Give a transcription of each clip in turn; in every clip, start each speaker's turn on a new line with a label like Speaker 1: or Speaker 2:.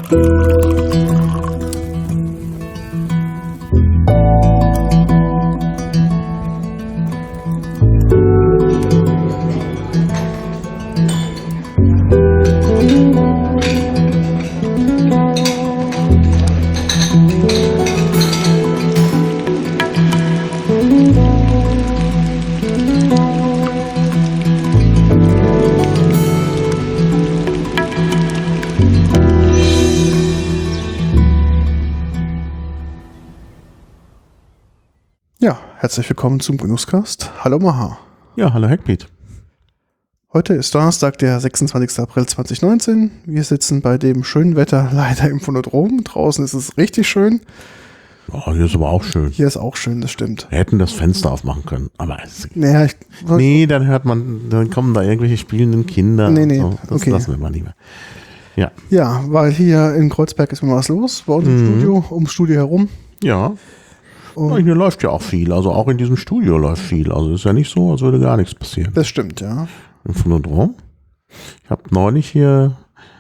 Speaker 1: Herzlich willkommen zum Genusscast. Hallo Maha.
Speaker 2: Ja, hallo Hackbeat.
Speaker 1: Heute ist Donnerstag, der 26. April 2019. Wir sitzen bei dem schönen Wetter leider im Phonodrom. Draußen ist es richtig schön.
Speaker 2: Oh, hier ist aber auch schön.
Speaker 1: Hier ist auch schön, das stimmt.
Speaker 2: Wir hätten das Fenster aufmachen können, aber
Speaker 1: naja,
Speaker 2: dann hört man, dann kommen da irgendwelche spielenden Kinder.
Speaker 1: Nee,
Speaker 2: so. Das
Speaker 1: okay.
Speaker 2: lassen wir mal lieber. Ja.
Speaker 1: Ja, weil hier in Kreuzberg ist immer was los, bei uns im Studio, ums Studio herum.
Speaker 2: Ja. Hier läuft ja auch viel, also auch in diesem Studio läuft viel. Also ist ja nicht so, als würde gar nichts passieren.
Speaker 1: Das stimmt, ja.
Speaker 2: Im Phonodrom. Ich habe neulich hier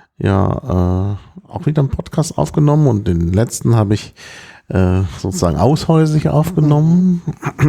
Speaker 2: auch wieder einen Podcast aufgenommen und den letzten habe ich sozusagen aushäusig aufgenommen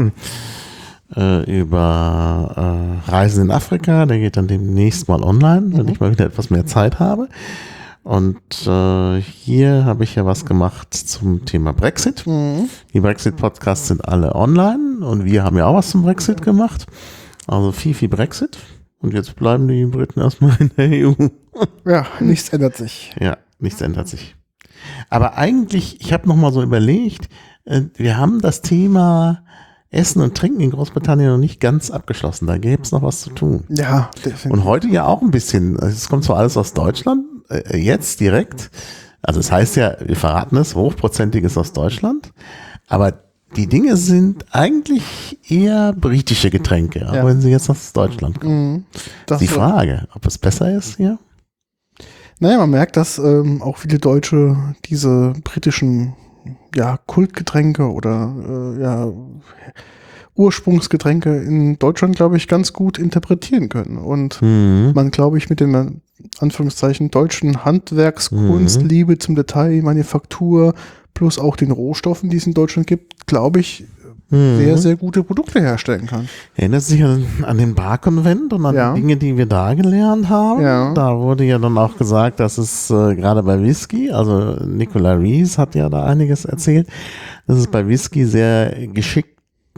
Speaker 2: über Reisen in Afrika. Der geht dann demnächst mal online, wenn ich mal wieder etwas mehr Zeit habe. Und hier habe ich ja was gemacht zum Thema Brexit. Die Brexit-Podcasts sind alle online und wir haben ja auch was zum Brexit gemacht. Also viel Brexit. Und jetzt bleiben die Briten erstmal in der EU.
Speaker 1: Ja, nichts ändert sich.
Speaker 2: Ja, nichts ändert sich. Aber eigentlich, ich habe nochmal so überlegt, wir haben das Thema Essen und Trinken in Großbritannien noch nicht ganz abgeschlossen. Da gäbe es noch was zu tun.
Speaker 1: Ja, definitiv.
Speaker 2: Und heute ja auch ein bisschen. Es kommt zwar alles aus Deutschland, jetzt direkt. Also es heißt ja, wir verraten es, hochprozentiges aus Deutschland. Aber die Dinge sind eigentlich eher britische Getränke, auch wenn sie jetzt aus Deutschland kommen. Das ist die Frage, ob es besser ist hier?
Speaker 1: Naja, man merkt, dass auch viele Deutsche diese britischen Kultgetränke oder Ursprungsgetränke in Deutschland, glaube ich, ganz gut interpretieren können. Und man, glaube ich, mit den Anführungszeichen deutschen Handwerkskunst, Liebe zum Detail, Manufaktur, plus auch den Rohstoffen, die es in Deutschland gibt, glaube ich, sehr, sehr gute Produkte herstellen kann.
Speaker 2: Erinnert sich an den Bar-Konvent und an die Dinge, die wir da gelernt haben.
Speaker 1: Ja.
Speaker 2: Da wurde ja dann auch gesagt, dass es gerade bei Whisky, also Nicola Rees hat ja da einiges erzählt, dass es bei Whisky sehr geschickt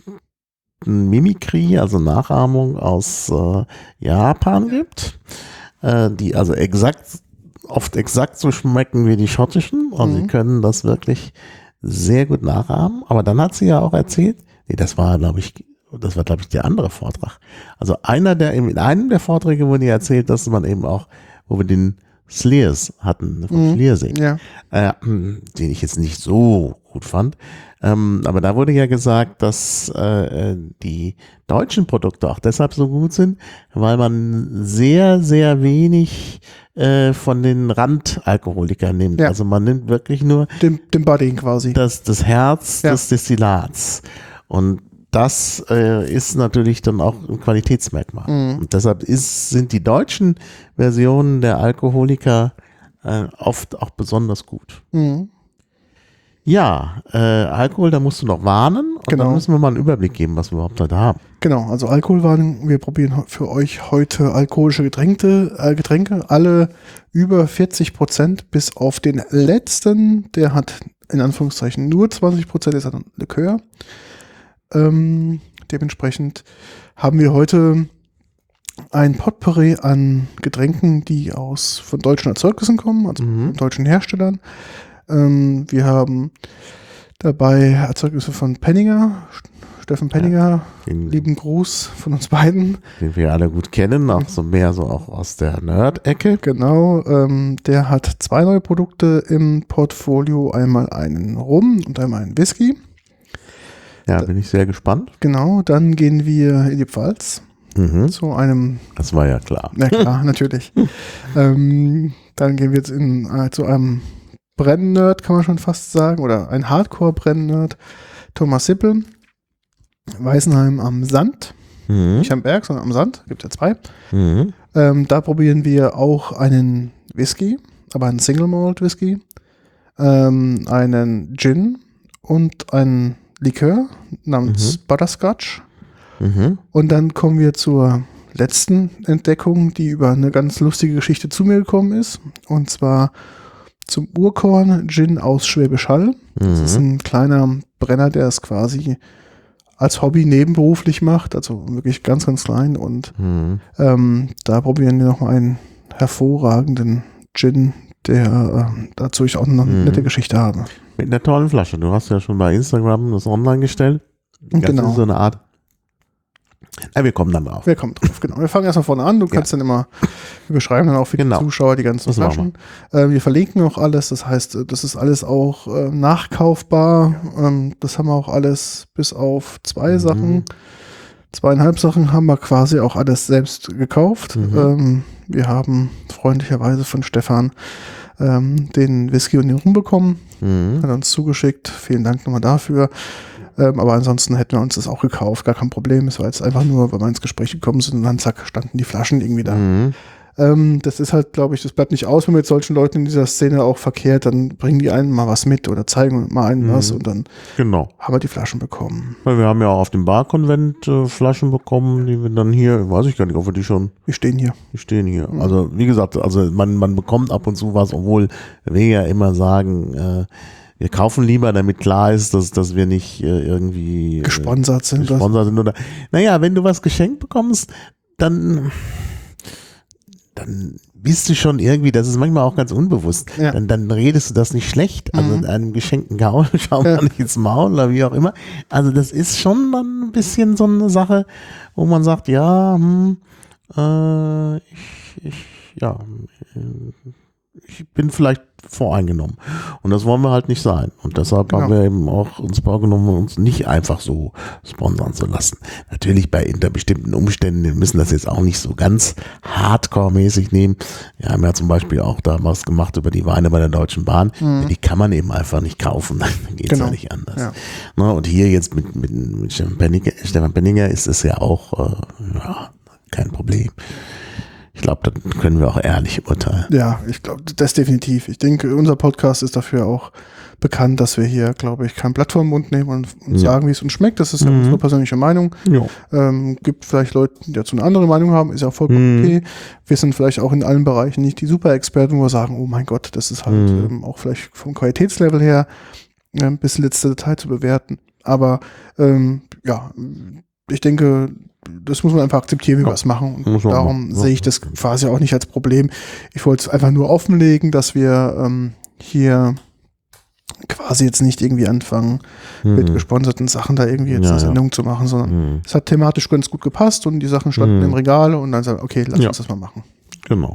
Speaker 2: Mimikry, also Nachahmung aus Japan gibt, die also oft exakt so schmecken wie die schottischen. Also sie können das wirklich sehr gut nachahmen. Aber dann hat sie ja auch erzählt, das war glaube ich der andere Vortrag. Also in einem der Vorträge wurde ja erzählt, dass man eben auch, wo wir den Slears hatten, von Schliersee, den ich jetzt nicht so gut fand. Aber da wurde ja gesagt, dass die deutschen Produkte auch deshalb so gut sind, weil man sehr, sehr wenig von den Randalkoholikern nimmt. Ja. Also man nimmt wirklich nur
Speaker 1: dem Buddy quasi.
Speaker 2: Das Herz des Destillats. Und das ist natürlich dann auch ein Qualitätsmerkmal. Und deshalb sind die deutschen Versionen der Alkoholiker oft auch besonders gut. Ja, Alkohol, da musst du noch warnen und dann müssen wir mal einen Überblick geben, was wir überhaupt da haben.
Speaker 1: Genau, also Alkoholwarnung, wir probieren für euch heute alkoholische Getränke, alle über 40%, bis auf den letzten, der hat in Anführungszeichen nur 20%, ist ein Likör. Dementsprechend haben wir heute ein Potpourri an Getränken, die von deutschen Erzeugnissen kommen, also von deutschen Herstellern. Wir haben dabei Erzeugnisse von Penninger, Steffen Penninger, lieben Gruß von uns beiden.
Speaker 2: Den wir alle gut kennen, auch auch aus der Nerd-Ecke.
Speaker 1: Genau, der hat 2 neue Produkte im Portfolio, einmal einen Rum und einmal einen Whisky.
Speaker 2: Ja, bin ich sehr gespannt.
Speaker 1: Genau, dann gehen wir in die Pfalz zu einem...
Speaker 2: Das war ja klar.
Speaker 1: Na klar, natürlich. Dann gehen wir jetzt zu einem Brennnerd, kann man schon fast sagen, oder ein Hardcore-Brennnerd, Thomas Sippel, Weißenheim am Sand, nicht am Berg, sondern am Sand, gibt ja 2. Da probieren wir auch einen Whisky, aber einen Single Malt Whisky, einen Gin und einen Likör namens Butterscotch. Und dann kommen wir zur letzten Entdeckung, die über eine ganz lustige Geschichte zu mir gekommen ist. Und zwar zum Urkorn Gin aus Schwäbisch Hall. Das ist ein kleiner Brenner, der es quasi als Hobby nebenberuflich macht. Also wirklich ganz, ganz klein. Und da probieren wir noch mal einen hervorragenden Gin, der dazu ich auch noch eine nette Geschichte habe.
Speaker 2: Mit einer tollen Flasche. Du hast ja schon bei Instagram das online gestellt. Das
Speaker 1: Genau.
Speaker 2: ist so eine Art. Wir kommen dann drauf.
Speaker 1: Wir kommen drauf, genau. Wir fangen erstmal vorne an. Du kannst dann immer, wir beschreiben dann auch für die Zuschauer die ganzen Flaschen. Wir verlinken auch alles. Das heißt, das ist alles auch nachkaufbar. Das haben wir auch alles bis auf 2 Sachen. 2,5 Sachen haben wir quasi auch alles selbst gekauft. Wir haben freundlicherweise von Stefan den Whisky und den Rum bekommen. Hat uns zugeschickt. Vielen Dank nochmal dafür. Aber ansonsten hätten wir uns das auch gekauft. Gar kein Problem. Es war jetzt einfach nur, weil wir ins Gespräch gekommen sind und dann zack, standen die Flaschen irgendwie da. Das ist halt, glaube ich, das bleibt nicht aus, wenn man mit solchen Leuten in dieser Szene auch verkehrt, dann bringen die einen mal was mit oder zeigen mal einen was und dann haben wir die Flaschen bekommen.
Speaker 2: Weil wir haben ja auch auf dem Barkonvent Flaschen bekommen, die wir dann hier, weiß ich gar nicht, ob wir die schon.
Speaker 1: Die stehen hier.
Speaker 2: Die stehen hier. Also wie gesagt, also man bekommt ab und zu was, obwohl wir ja immer sagen, wir kaufen lieber, damit klar ist, dass wir nicht irgendwie
Speaker 1: gesponsert sind.
Speaker 2: Oder, naja, wenn du was geschenkt bekommst, dann bist du schon irgendwie, das ist manchmal auch ganz unbewusst, dann redest du das nicht schlecht, also einem geschenkten Gaul schauen wir nicht ins Maul oder wie auch immer. Also das ist schon dann ein bisschen so eine Sache, wo man sagt, ich bin vielleicht voreingenommen. Und das wollen wir halt nicht sein. Und deshalb haben wir eben auch uns vorgenommen, uns nicht einfach so sponsern zu lassen. Natürlich unter bestimmten Umständen, wir müssen das jetzt auch nicht so ganz hardcore-mäßig nehmen. Wir haben ja zum Beispiel auch da was gemacht über die Weine bei der Deutschen Bahn. Die kann man eben einfach nicht kaufen. Dann geht es ja nicht anders. Ja. Na, und hier jetzt mit Stefan Penninger ist es ja auch kein Problem. Ich glaube, da können wir auch ehrlich urteilen.
Speaker 1: Ja, ich glaube, das definitiv. Ich denke, unser Podcast ist dafür auch bekannt, dass wir hier, glaube ich, kein Blatt vor den Mund nehmen und sagen, wie es uns schmeckt. Das ist ja unsere persönliche Meinung. Gibt vielleicht Leute, die dazu eine andere Meinung haben, ist ja vollkommen okay. Wir sind vielleicht auch in allen Bereichen nicht die Super-Experten, wo wir sagen, oh mein Gott, das ist halt auch vielleicht vom Qualitätslevel her bis letzte Detail zu bewerten. Aber ich denke, das muss man einfach akzeptieren, wie wir es machen. Und darum sehe ich das quasi auch nicht als Problem. Ich wollte es einfach nur offenlegen, dass wir hier quasi jetzt nicht irgendwie anfangen, mit gesponserten Sachen da irgendwie jetzt eine Sendung zu machen, sondern es hat thematisch ganz gut gepasst und die Sachen standen im Regal und dann sagen, okay, lass uns das mal machen.
Speaker 2: Genau.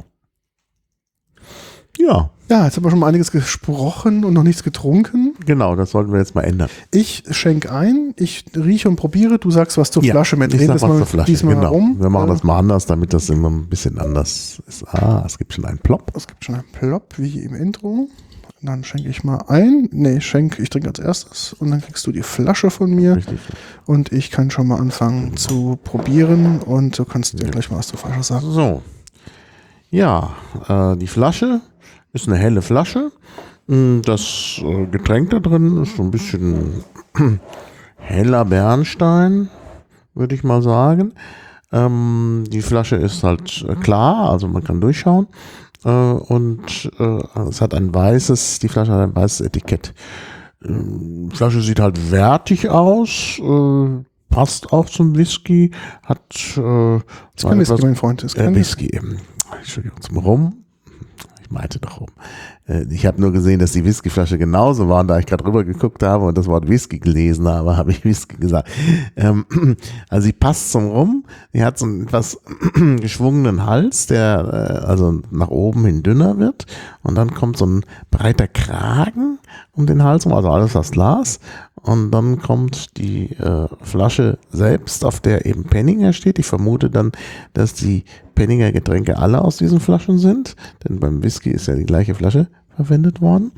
Speaker 2: Ja.
Speaker 1: Ja, jetzt haben wir schon mal einiges gesprochen und noch nichts getrunken.
Speaker 2: Genau, das sollten wir jetzt mal ändern.
Speaker 1: Ich schenke ein, ich rieche und probiere, du sagst was zur Flasche.
Speaker 2: Ich sag was zur Flasche,
Speaker 1: diesmal
Speaker 2: genau.
Speaker 1: herum.
Speaker 2: Wir machen das mal anders, damit das immer ein bisschen anders ist. Es gibt schon einen Plop.
Speaker 1: Es gibt schon einen Plop, wie im Intro. Dann schenke ich mal ein. Ich trinke als erstes und dann kriegst du die Flasche von mir.
Speaker 2: Richtig.
Speaker 1: Und ich kann schon mal anfangen zu probieren und du kannst dir gleich mal was zur Flasche sagen.
Speaker 2: So. Ja, die Flasche ist eine helle Flasche. Das Getränk da drin ist so ein bisschen heller Bernstein, würde ich mal sagen. Die Flasche ist halt klar, also man kann durchschauen. Und es hat die Flasche hat ein weißes Etikett. Die Flasche sieht halt wertig aus, passt auch zum Whisky, hat
Speaker 1: ist kein Whisky, mein Freund. Ist kein
Speaker 2: Whisky eben. Entschuldigung, zum Rum. Ich meinte doch Rum. Ich habe nur gesehen, dass die Whiskyflasche genauso war und da ich gerade rüber geguckt habe und das Wort Whisky gelesen habe, habe ich Whisky gesagt. Also sie passt zum Rum. Sie hat so einen etwas geschwungenen Hals, der also nach oben hin dünner wird und dann kommt so ein breiter Kragen um den Hals rum, also alles aus Glas. Und dann kommt die Flasche selbst, auf der eben Penninger steht. Ich vermute dann, dass die Penninger Getränke alle aus diesen Flaschen sind, denn beim Whisky ist ja die gleiche Flasche verwendet worden.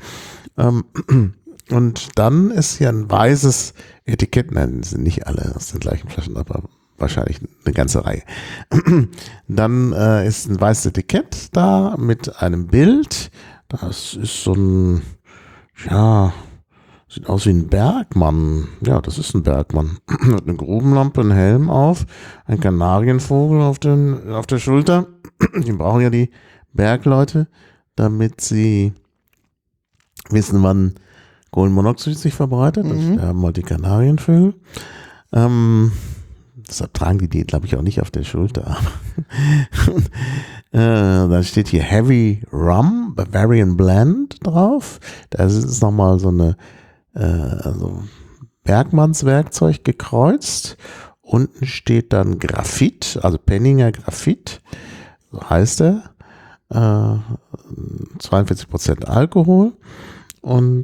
Speaker 2: Und dann ist hier ein weißes Etikett, nein, sind nicht alle aus den gleichen Flaschen, aber wahrscheinlich eine ganze Reihe. Dann ist ein weißes Etikett da mit einem Bild, Das ist so ein, ja, sieht aus wie ein Bergmann. Ja, das ist ein Bergmann. Hat eine Grubenlampe, einen Helm auf, ein Kanarienvogel auf der Schulter. Die brauchen ja die Bergleute, damit sie wissen, wann Kohlenmonoxid sich verbreitet. Da haben halt die Kanarienvögel. Deshalb tragen die glaube ich, auch nicht auf der Schulter. Dann steht hier Heavy Rum, Bavarian Blend drauf. Da ist nochmal so eine Bergmannswerkzeug gekreuzt. Unten steht dann Graphit, also Penninger Graphit, so heißt er. 42% Alkohol. Und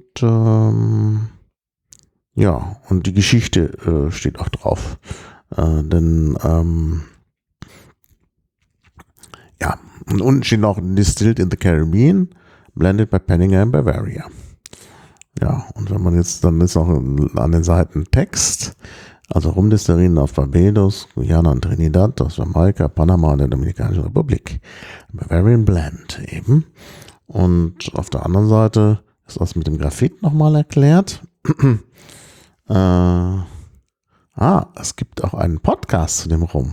Speaker 2: ja, und die Geschichte steht auch drauf. Denn ja, und unten steht noch Distilled in the Caribbean, blended by Penninger in Bavaria. Ja, und wenn man jetzt, dann ist noch an den Seiten Text, also Rumdestillerien auf Barbados, Guyana und Trinidad, aus Jamaika, Panama und der Dominikanischen Republik. Bavarian Blend eben. Und auf der anderen Seite ist das mit dem Graphit nochmal erklärt. Es gibt auch einen Podcast zu dem Rum.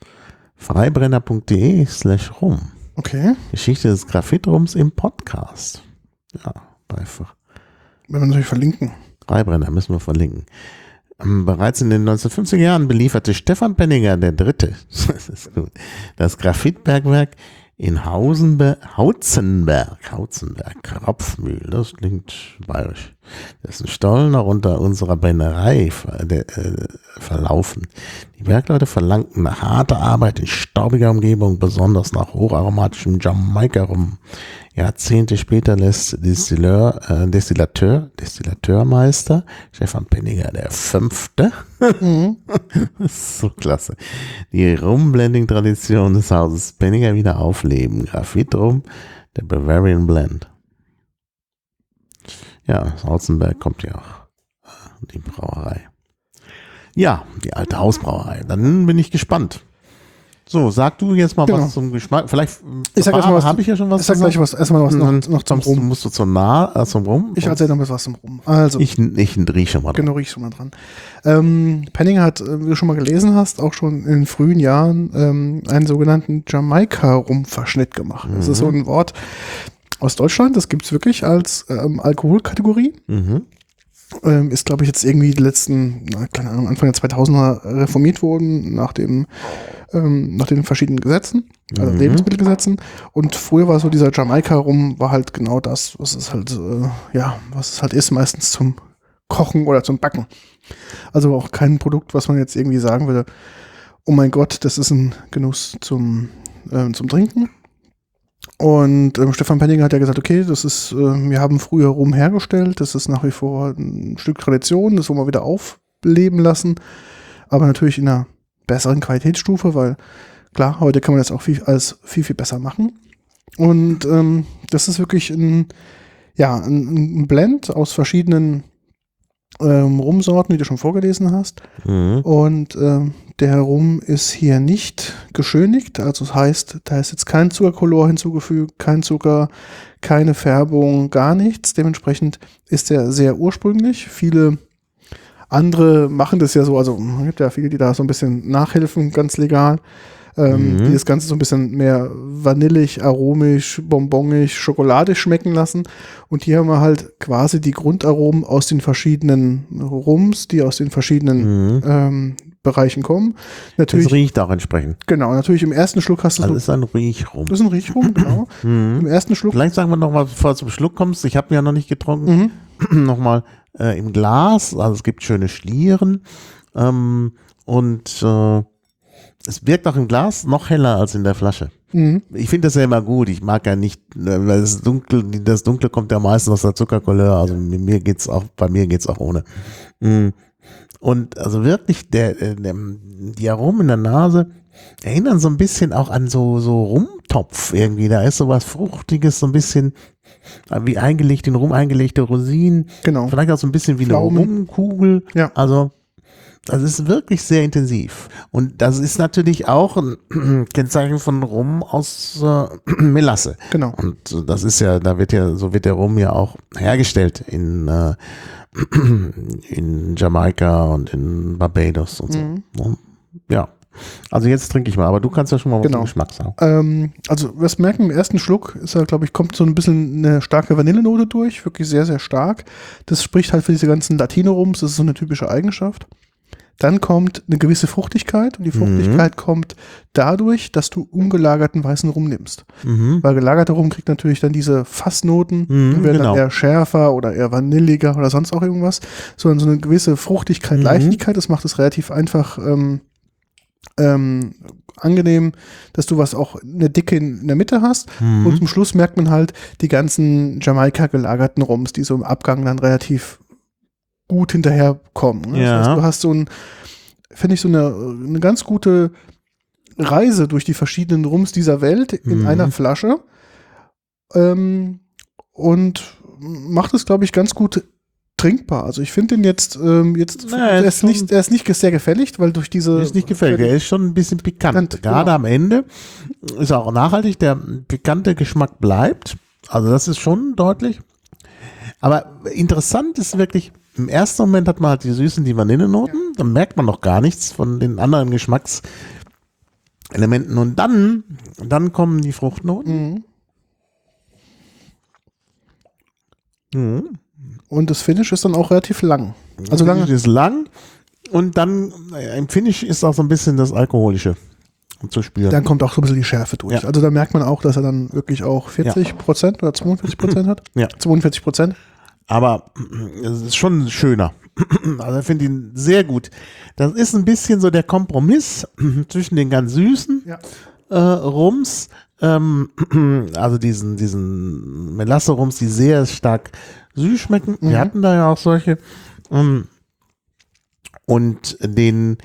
Speaker 2: Freibrenner.de/Rum.
Speaker 1: Okay.
Speaker 2: Geschichte des Graphitrums im Podcast. Ja, einfach.
Speaker 1: Wenn wir natürlich verlinken.
Speaker 2: Freibrenner müssen wir verlinken. Bereits in den 1950er Jahren belieferte Stefan Penninger III. Das ist gut, das Graphitbergwerk in Hautzenberg, Kropfmühl, das klingt bayerisch. Dessen Stollen auch unter unserer Brennerei verlaufen. Die Bergleute verlangten nach harter Arbeit in staubiger Umgebung, besonders nach hocharomatischem Jamaika-Rum. Jahrzehnte später lässt Destillateurmeister Stefan Penninger V. Das ist so klasse. Die Rum-Blending-Tradition des Hauses Penninger wieder aufleben. Graphit-Rum, der Bavarian Blend. Ja, aus Hautzenberg kommt ja auch die Brauerei. Ja, die alte Hausbrauerei. Dann bin ich gespannt. So, sag du jetzt mal was zum Geschmack. Vielleicht habe ich ja schon was.
Speaker 1: Ich sag gleich was. Erstmal was noch zum Rum.
Speaker 2: Musst du zum Rum?
Speaker 1: Ich erzähle noch was zum Rum. Also,
Speaker 2: ich rieche schon mal dran.
Speaker 1: Genau, riech schon mal dran. Penninger hat, wie du schon mal gelesen hast, auch schon in frühen Jahren einen sogenannten Jamaika-Rum-Verschnitt gemacht. Das ist so ein Wort aus Deutschland. Das gibt es wirklich als Alkoholkategorie. Ist, glaube ich, jetzt irgendwie die letzten, keine Ahnung, Anfang der 2000er reformiert worden nach den verschiedenen Gesetzen, also Lebensmittelgesetzen. Und früher war so dieser Jamaika-Rum war halt genau das, was es halt, was es halt ist, meistens zum Kochen oder zum Backen. Also auch kein Produkt, was man jetzt irgendwie sagen würde, oh mein Gott, das ist ein Genuss zum Trinken. Und Stefan Penninger hat ja gesagt, okay, das ist, wir haben früher Rum hergestellt, das ist nach wie vor ein Stück Tradition, das wollen wir wieder aufleben lassen, aber natürlich in einer besseren Qualitätsstufe, weil klar, heute kann man das auch viel besser machen. Und das ist wirklich ein Blend aus verschiedenen Rumsorten, wie du schon vorgelesen hast. Und der Rum ist hier nicht geschönigt, also das heißt, da ist jetzt kein Zuckerkolor hinzugefügt, kein Zucker, keine Färbung, gar nichts. Dementsprechend ist er sehr ursprünglich. Viele andere machen das ja so, also es gibt ja viele, die da so ein bisschen nachhelfen, ganz legal, die das Ganze so ein bisschen mehr vanillig, aromisch, bonbonisch, schokoladig schmecken lassen. Und hier haben wir halt quasi die Grundaromen aus den verschiedenen Rums, die aus den verschiedenen Bereichen kommen. Natürlich,
Speaker 2: das riecht auch entsprechend.
Speaker 1: Genau, natürlich im ersten Schluck hast du
Speaker 2: das ist ein Riechrum.
Speaker 1: Das ist ein Riechrum, genau. Im ersten Schluck.
Speaker 2: Vielleicht sagen wir nochmal, bevor du zum Schluck kommst, ich habe ja noch nicht getrunken, nochmal im Glas, also es gibt schöne Schlieren und es wirkt auch im Glas noch heller als in der Flasche. Ich finde das ja immer gut. Ich mag ja nicht, weil das Dunkle kommt ja meistens aus der Zuckercouleur. Also bei mir geht's auch ohne. Und also wirklich die Aromen in der Nase erinnern so ein bisschen auch an so Rumtopf irgendwie. Da ist so was Fruchtiges, so ein bisschen wie in Rum eingelegte Rosinen. Genau. Vielleicht auch so ein bisschen wie
Speaker 1: Pflaumen.
Speaker 2: Eine Rumkugel.
Speaker 1: Ja.
Speaker 2: Also Das ist wirklich sehr intensiv. Und das ist natürlich auch ein Kennzeichen von Rum aus Melasse.
Speaker 1: Genau.
Speaker 2: Und das ist ja, so wird der Rum ja auch hergestellt in Jamaika und in Barbados und so. Ne? Ja. Also jetzt trinke ich mal, aber du kannst ja schon mal was zum Geschmack sagen.
Speaker 1: Also was merken im ersten Schluck ist ja, glaube ich, kommt so ein bisschen eine starke Vanillenote durch, wirklich sehr, sehr stark. Das spricht halt für diese ganzen Latino-Rums, das ist so eine typische Eigenschaft. Dann kommt eine gewisse Fruchtigkeit und die Fruchtigkeit kommt dadurch, dass du ungelagerten weißen Rum nimmst. Weil gelagerter Rum kriegt natürlich dann diese Fassnoten, die werden dann eher schärfer oder eher vanilliger oder sonst auch irgendwas, sondern so eine gewisse Fruchtigkeit, Leichtigkeit, das macht es relativ einfach angenehm, dass du auch eine Dicke in der Mitte hast und zum Schluss merkt man halt die ganzen Jamaika gelagerten Rums, die so im Abgang dann relativ gut hinterherkommen. Ne?
Speaker 2: Ja.
Speaker 1: Das heißt, du hast finde ich, so eine ganz gute Reise durch die verschiedenen Rums dieser Welt in einer Flasche und macht es, glaube ich, ganz gut trinkbar. Also ich finde den jetzt, er ist nicht sehr gefällig, weil durch diese...
Speaker 2: Er ist nicht gefällig, er ist schon ein bisschen pikant. Gerade am Ende ist er auch nachhaltig, der pikante Geschmack bleibt. Also das ist schon deutlich. Aber interessant ist wirklich, im ersten Moment hat man halt die süßen, die Vanillenoten, dann merkt man noch gar nichts von den anderen Geschmackselementen und dann kommen die Fruchtnoten.
Speaker 1: Und das Finish ist dann auch relativ lang. Also
Speaker 2: das Finish ist lang und dann im Finish ist auch so ein bisschen das Alkoholische zu spüren.
Speaker 1: Dann kommt auch so ein bisschen die Schärfe durch. Ja. Also da merkt man auch, dass er dann wirklich auch 40% oder 42% hat.
Speaker 2: Ja.
Speaker 1: 42%.
Speaker 2: Aber es ist schon schöner. Also ich finde ihn sehr gut. Das ist ein bisschen so der Kompromiss zwischen den ganz süßen Rums, also diesen Melasse-Rums, die sehr stark süß schmecken. Wir hatten da ja auch solche. Und den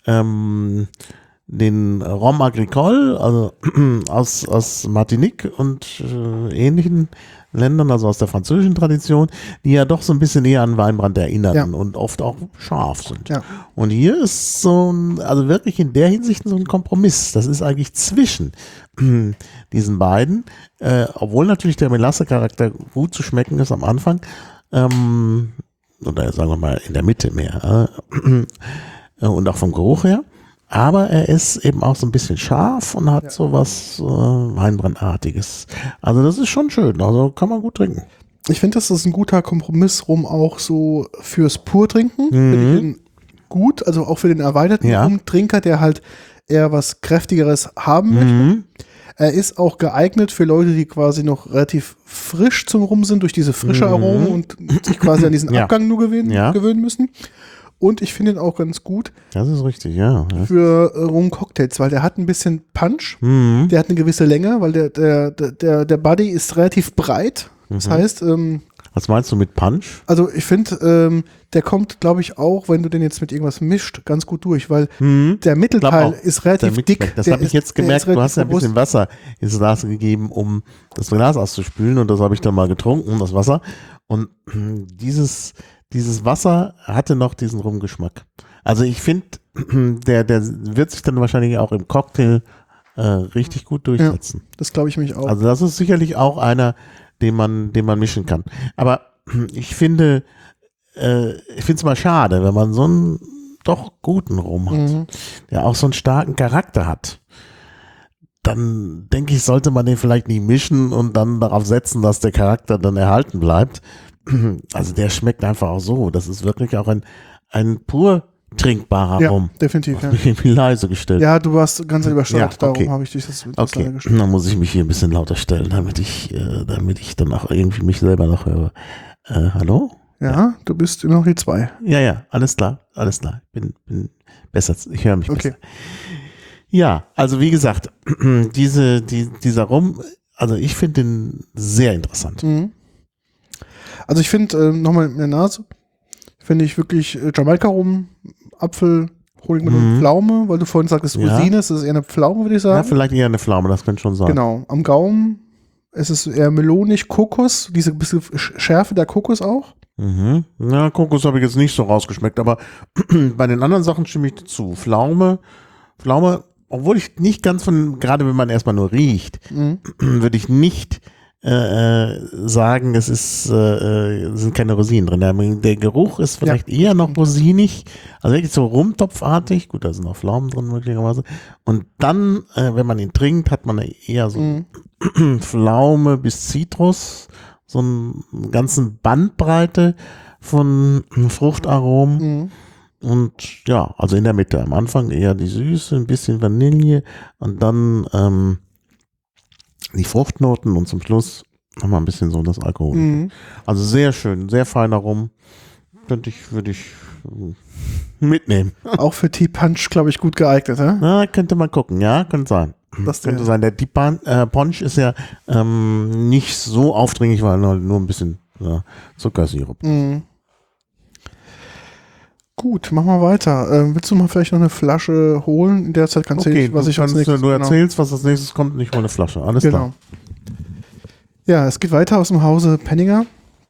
Speaker 2: Rhum Agricole, also aus Martinique und ähnlichen Ländern, also aus der französischen Tradition, die ja doch so ein bisschen eher an Weinbrand erinnern und oft auch scharf sind. Ja. Und hier ist also wirklich in der Hinsicht so ein Kompromiss. Das ist eigentlich zwischen diesen beiden, obwohl natürlich der Melasse-Charakter gut zu schmecken ist am Anfang, oder sagen wir mal in der Mitte mehr, und auch vom Geruch her. Aber er ist eben auch so ein bisschen scharf und hat so was Weinbrandartiges. Also das ist schon schön, also kann man gut trinken.
Speaker 1: Ich finde, das ist ein guter Kompromiss rum auch so fürs Purtrinken. Finde ich ihn gut, also auch für den erweiterten Rumtrinker, der halt eher was Kräftigeres haben möchte. Er ist auch geeignet für Leute, die quasi noch relativ frisch zum Rum sind, durch diese frische Aromen und sich quasi an diesen Abgang nur gewöhnen müssen. Und ich finde ihn auch ganz gut.
Speaker 2: Das ist richtig, ja.
Speaker 1: Für Rum-Cocktails, weil der hat ein bisschen Punch. Der hat eine gewisse Länge, weil der Body ist relativ breit. Das heißt,
Speaker 2: was meinst du mit Punch?
Speaker 1: Also ich finde, der kommt, glaube ich, auch, wenn du den jetzt mit irgendwas mischt, ganz gut durch, weil der Mittelteil ist relativ dick.
Speaker 2: Das habe ich jetzt gemerkt, du hast ja ein bisschen Wasser ins Glas gegeben, um das Glas auszuspülen und das habe ich dann mal getrunken, das Wasser. Und dieses Wasser hatte noch diesen Rumgeschmack. Also ich finde, der wird sich dann wahrscheinlich auch im Cocktail richtig gut durchsetzen.
Speaker 1: Ja, das glaube ich mich auch.
Speaker 2: Also das ist sicherlich auch einer, den man mischen kann. Aber ich finde es mal schade, wenn man so einen doch guten Rum hat, der auch so einen starken Charakter hat. Dann denke ich, sollte man den vielleicht nicht mischen und dann darauf setzen, dass der Charakter dann erhalten bleibt. Also der schmeckt einfach auch so. Das ist wirklich auch ein pur trinkbarer Rum.
Speaker 1: Definitiv, ja.
Speaker 2: Ich bin irgendwie leise gestellt.
Speaker 1: Ja, du warst ganz übersteuert, darum habe ich dich das
Speaker 2: gestellt. Dann muss ich mich hier ein bisschen lauter stellen, damit ich dann auch irgendwie mich selber noch höre. Hallo?
Speaker 1: Ja, du bist immer noch die 2.
Speaker 2: Ja, alles klar. Bin besser, ich höre mich besser. Ja, also wie gesagt, dieser Rum, also ich finde den sehr interessant.
Speaker 1: Also ich finde, nochmal in der Nase, finde ich wirklich Jamaika-Rum, Apfel, Honigmelone, Pflaume, weil du vorhin sagtest, Rosine, ist das eher eine Pflaume, würde ich sagen.
Speaker 2: Ja, vielleicht eher eine Pflaume, das könnte schon sein.
Speaker 1: Genau, am Gaumen ist es eher melonig, Kokos, diese bisschen Schärfe der Kokos auch.
Speaker 2: Mhm. Na, Kokos habe ich jetzt nicht so rausgeschmeckt, aber bei den anderen Sachen stimme ich dir zu. Pflaume, obwohl ich nicht ganz gerade wenn man erstmal nur riecht, würde ich nicht sagen, sind keine Rosinen drin. Der Geruch ist vielleicht eher noch rosinig, also wirklich so rumtopfartig. Gut, da sind auch Pflaumen drin möglicherweise. Und dann, wenn man ihn trinkt, hat man eher so Pflaume bis Zitrus, so eine ganzen Bandbreite von Fruchtaromen. Und ja, also in der Mitte. Am Anfang eher die Süße, ein bisschen Vanille und dann die Fruchtnoten und zum Schluss nochmal ein bisschen so das Alkohol. Also sehr schön, sehr feiner Rum. Würde ich mitnehmen.
Speaker 1: Auch für Tea Punch, glaube ich, gut geeignet, ne?
Speaker 2: Na, könnte man gucken, ja, könnte sein.
Speaker 1: Das
Speaker 2: könnte sein. Der Tea Punch ist ja nicht so aufdringlich, weil nur ein bisschen Zuckersirup.
Speaker 1: Gut, machen wir weiter. Willst du mal vielleicht noch eine Flasche holen? In der Zeit kannst du was ich als nächstes.
Speaker 2: Du erzählst, was als nächstes kommt und ich hole eine Flasche. Alles klar.
Speaker 1: Ja, es geht weiter aus dem Hause Penninger.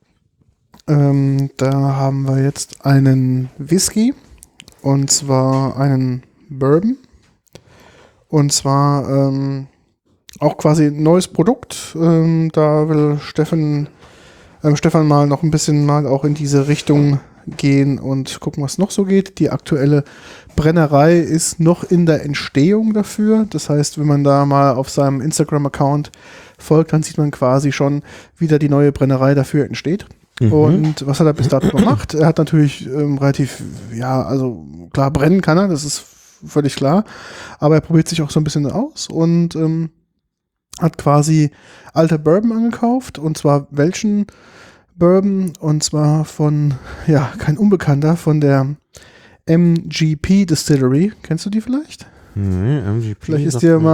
Speaker 1: Da haben wir jetzt einen Whisky und zwar einen Bourbon. Und zwar auch quasi ein neues Produkt. Da will Stefan mal noch ein bisschen mal auch in diese Richtung gehen und gucken, was noch so geht. Die aktuelle Brennerei ist noch in der Entstehung dafür. Das heißt, wenn man da mal auf seinem Instagram-Account folgt, dann sieht man quasi schon, wie da die neue Brennerei dafür entsteht. Und was hat er bis dato gemacht? Er hat natürlich relativ, also klar, brennen kann er, das ist völlig klar. Aber er probiert sich auch so ein bisschen aus und hat quasi alte Bourbon angekauft. Und zwar welchen Bourbon? Und zwar von, kein Unbekannter, von der MGP Distillery. Kennst du die vielleicht?
Speaker 2: Nee, MGP.
Speaker 1: Vielleicht ist dir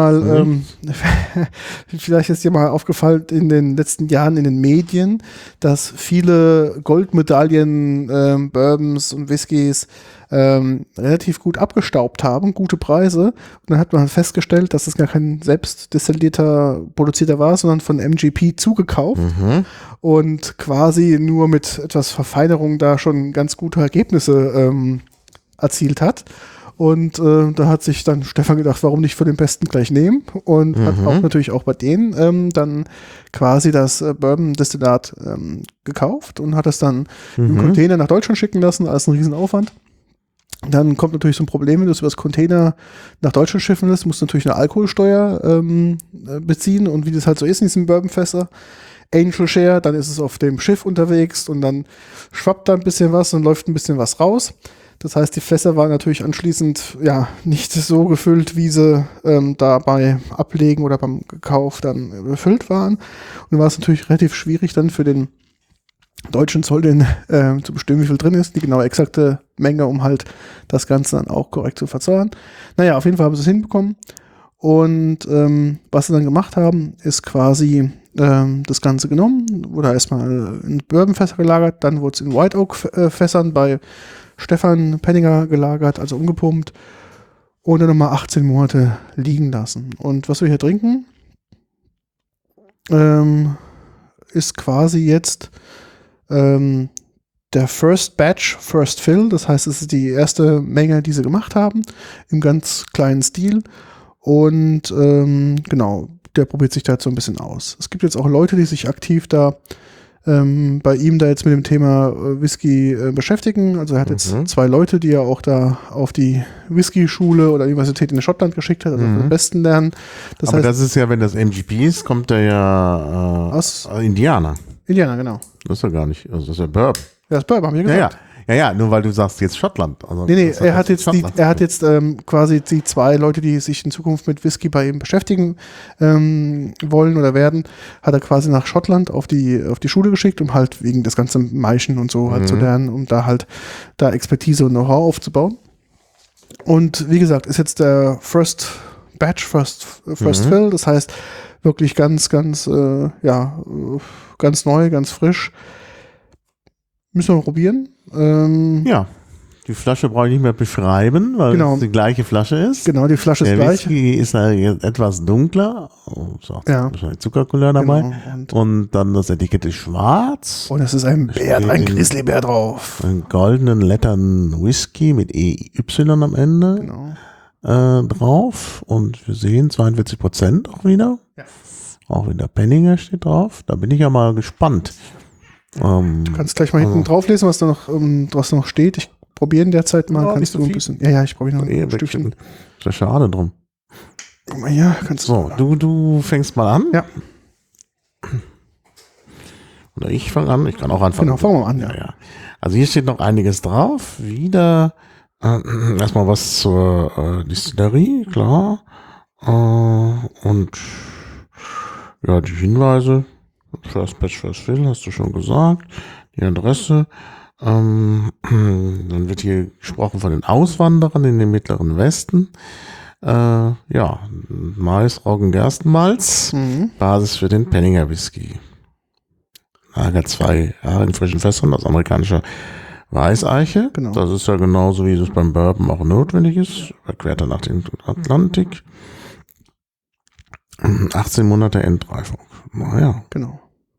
Speaker 1: mal aufgefallen in den letzten Jahren in den Medien, dass viele Goldmedaillen, Bourbons und Whiskys relativ gut abgestaubt haben, gute Preise. Und dann hat man festgestellt, dass es gar kein selbst destillierter, produzierter war, sondern von MGP zugekauft und quasi nur mit etwas Verfeinerung da schon ganz gute Ergebnisse erzielt hat. Und da hat sich dann Stefan gedacht, warum nicht für den Besten gleich nehmen? Und hat auch natürlich auch bei denen dann quasi das Bourbon-Destillat gekauft und hat es dann im Container nach Deutschland schicken lassen, als ein Riesenaufwand. Dann kommt natürlich so ein Problem, wenn du es über das Container nach Deutschland schiffen lässt, musst du natürlich eine Alkoholsteuer beziehen. Und wie das halt so ist in diesen Bourbonfässer, Angel Share, dann ist es auf dem Schiff unterwegs und dann schwappt da ein bisschen was und läuft ein bisschen was raus. Das heißt, die Fässer waren natürlich anschließend nicht so gefüllt, wie sie dabei Ablegen oder beim Kauf dann befüllt waren. Und dann war es natürlich relativ schwierig dann für den deutschen Zoll zu bestimmen, wie viel drin ist, die genaue exakte Menge, um halt das Ganze dann auch korrekt zu verzollen. Naja, auf jeden Fall haben sie es hinbekommen. Und was sie dann gemacht haben, ist quasi das Ganze genommen, wurde erstmal in Bourbonfässer gelagert, dann wurde es in White Oak Fässern bei Stefan Penninger gelagert, also umgepumpt und dann nochmal 18 Monate liegen lassen. Und was wir hier trinken, ist quasi jetzt der First Batch, First Fill, das heißt, es ist die erste Menge, die sie gemacht haben, im ganz kleinen Stil. Und genau, der probiert sich da jetzt so ein bisschen aus. Es gibt jetzt auch Leute, die sich aktiv da bei ihm da jetzt mit dem Thema Whisky beschäftigen. Also er hat jetzt 2 Leute, die er auch da auf die Whisky-Schule oder Universität in Schottland geschickt hat, also am besten lernen.
Speaker 2: Das heißt, das ist ja, wenn das MGP ist, kommt der ja aus Indiana.
Speaker 1: Indiana, genau.
Speaker 2: Das ist ja gar nicht, also das ist ja Bourbon.
Speaker 1: Ja, das Bourbon, haben wir gesagt.
Speaker 2: Ja, nur weil du sagst jetzt Schottland. Also
Speaker 1: nee, er hat jetzt quasi die 2 Leute, die sich in Zukunft mit Whisky bei ihm beschäftigen wollen oder werden, hat er quasi nach Schottland auf die Schule geschickt, um halt wegen das ganze Maischen und so halt zu lernen, um da halt Expertise und Know-how aufzubauen. Und wie gesagt, ist jetzt der First Batch, First Fill, das heißt wirklich ganz, ganz, ganz neu, ganz frisch. Müssen wir mal probieren.
Speaker 2: Ja, Die Flasche brauche ich nicht mehr beschreiben, weil
Speaker 1: Genau.
Speaker 2: es die gleiche Flasche ist.
Speaker 1: Genau, die Flasche ist
Speaker 2: Der
Speaker 1: gleich.
Speaker 2: Whisky ist ja jetzt etwas dunkler. Oh, ist auch
Speaker 1: Ja.
Speaker 2: wahrscheinlich Zuckercouleur dabei.
Speaker 1: Genau.
Speaker 2: Und dann das Etikett ist schwarz.
Speaker 1: Und es ist ein Bär,
Speaker 2: steht
Speaker 1: ein
Speaker 2: in-
Speaker 1: Grizzlybär drauf.
Speaker 2: Einen goldenen Lettern Whisky mit EY am Ende
Speaker 1: Genau.
Speaker 2: drauf. Und wir sehen 42% auch wieder.
Speaker 1: Ja.
Speaker 2: Auch wieder Penninger steht drauf. Da bin ich ja mal gespannt.
Speaker 1: Du kannst gleich mal hinten drauf lesen, was da noch steht. Ich probiere in der Zeit mal.
Speaker 2: Ja,
Speaker 1: Kannst
Speaker 2: nicht so
Speaker 1: du ein
Speaker 2: viel.
Speaker 1: bisschen. Ja, ich probiere noch ein
Speaker 2: Stückchen.
Speaker 1: Stückchen.
Speaker 2: Ist ja schade drum.
Speaker 1: Guck mal hier, kannst
Speaker 2: So, du fängst mal an.
Speaker 1: Ja.
Speaker 2: Oder ich fange an. Ich kann auch anfangen.
Speaker 1: Genau, fangen wir mal an, ja.
Speaker 2: Ja. Also hier steht noch einiges drauf. Wieder erstmal was zur Distillerie, klar. Und ja, die Hinweise. First Batch, First Fill, hast du schon gesagt. Die Adresse. Dann wird hier gesprochen von den Auswanderern in den Mittleren Westen. Ja, Mais, Roggen, Gerstenmalz. Basis für den Penninger Whisky. Lager 2 Jahre in frischen Fässern aus amerikanischer Weißeiche.
Speaker 1: Genau.
Speaker 2: Das ist ja genauso, wie es beim Bourbon auch notwendig ist. Überquert er nach dem Atlantik. 18 Monate Endreifung. Naja,
Speaker 1: Genau.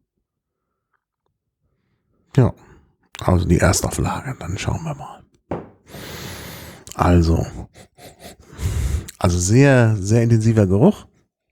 Speaker 2: ja. Also die Erstauflage, dann schauen wir mal. Also sehr, sehr intensiver Geruch.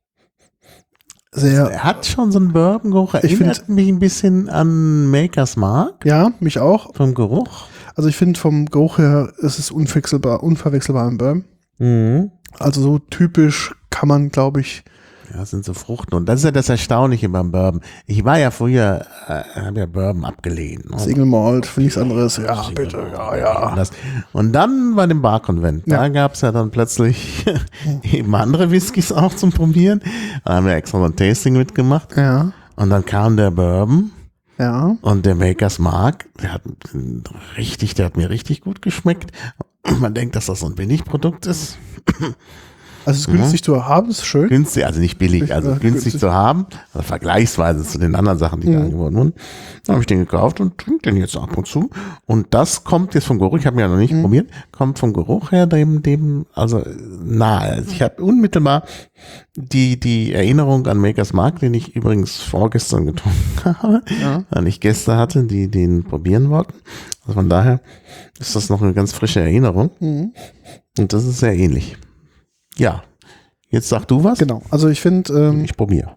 Speaker 1: Sehr,
Speaker 2: Er hat schon so einen Bourbon-Geruch,
Speaker 1: Ich
Speaker 2: erinnert mich ein bisschen an Maker's Mark
Speaker 1: ja, mich auch.
Speaker 2: vom Geruch.
Speaker 1: Also ich finde vom Geruch her ist es unverwechselbar im Bourbon.
Speaker 2: Mhm.
Speaker 1: Also so typisch kann man, glaube ich,
Speaker 2: Ja, das sind so Fruchten. Und das ist ja das Erstaunliche beim Bourbon. Ich war ja früher, habe ja Bourbon abgelehnt. Ne?
Speaker 1: Single Malt, für nichts anderes. Ja, bitte, ja.
Speaker 2: Und dann bei dem Barkonvent, da gab es ja dann plötzlich eben andere Whiskys auch zum Probieren. Da haben wir extra so ein Tasting mitgemacht.
Speaker 1: Ja,
Speaker 2: Und dann kam der Bourbon
Speaker 1: ja.
Speaker 2: und der Maker's Mark, der hat mir richtig gut geschmeckt. Man denkt, dass das so ein Billigprodukt ist.
Speaker 1: Also es ist günstig zu haben, ist schön.
Speaker 2: Günstig, also nicht billig, also günstig zu haben, also vergleichsweise zu den anderen Sachen, die da angeboten wurden. Dann habe ich den gekauft und trinke den jetzt ab und zu. Und das kommt jetzt vom Geruch, ich habe ihn ja noch nicht probiert, kommt vom Geruch her dem also nahe. Also ich habe unmittelbar die Erinnerung an Maker's Mark, den ich übrigens vorgestern getrunken habe, weil ich Gäste hatte, die den probieren wollten. Also von daher ist das noch eine ganz frische Erinnerung. Und das ist sehr ähnlich. Ja, jetzt sag du was.
Speaker 1: Genau, also ich finde,
Speaker 2: Ich probiere.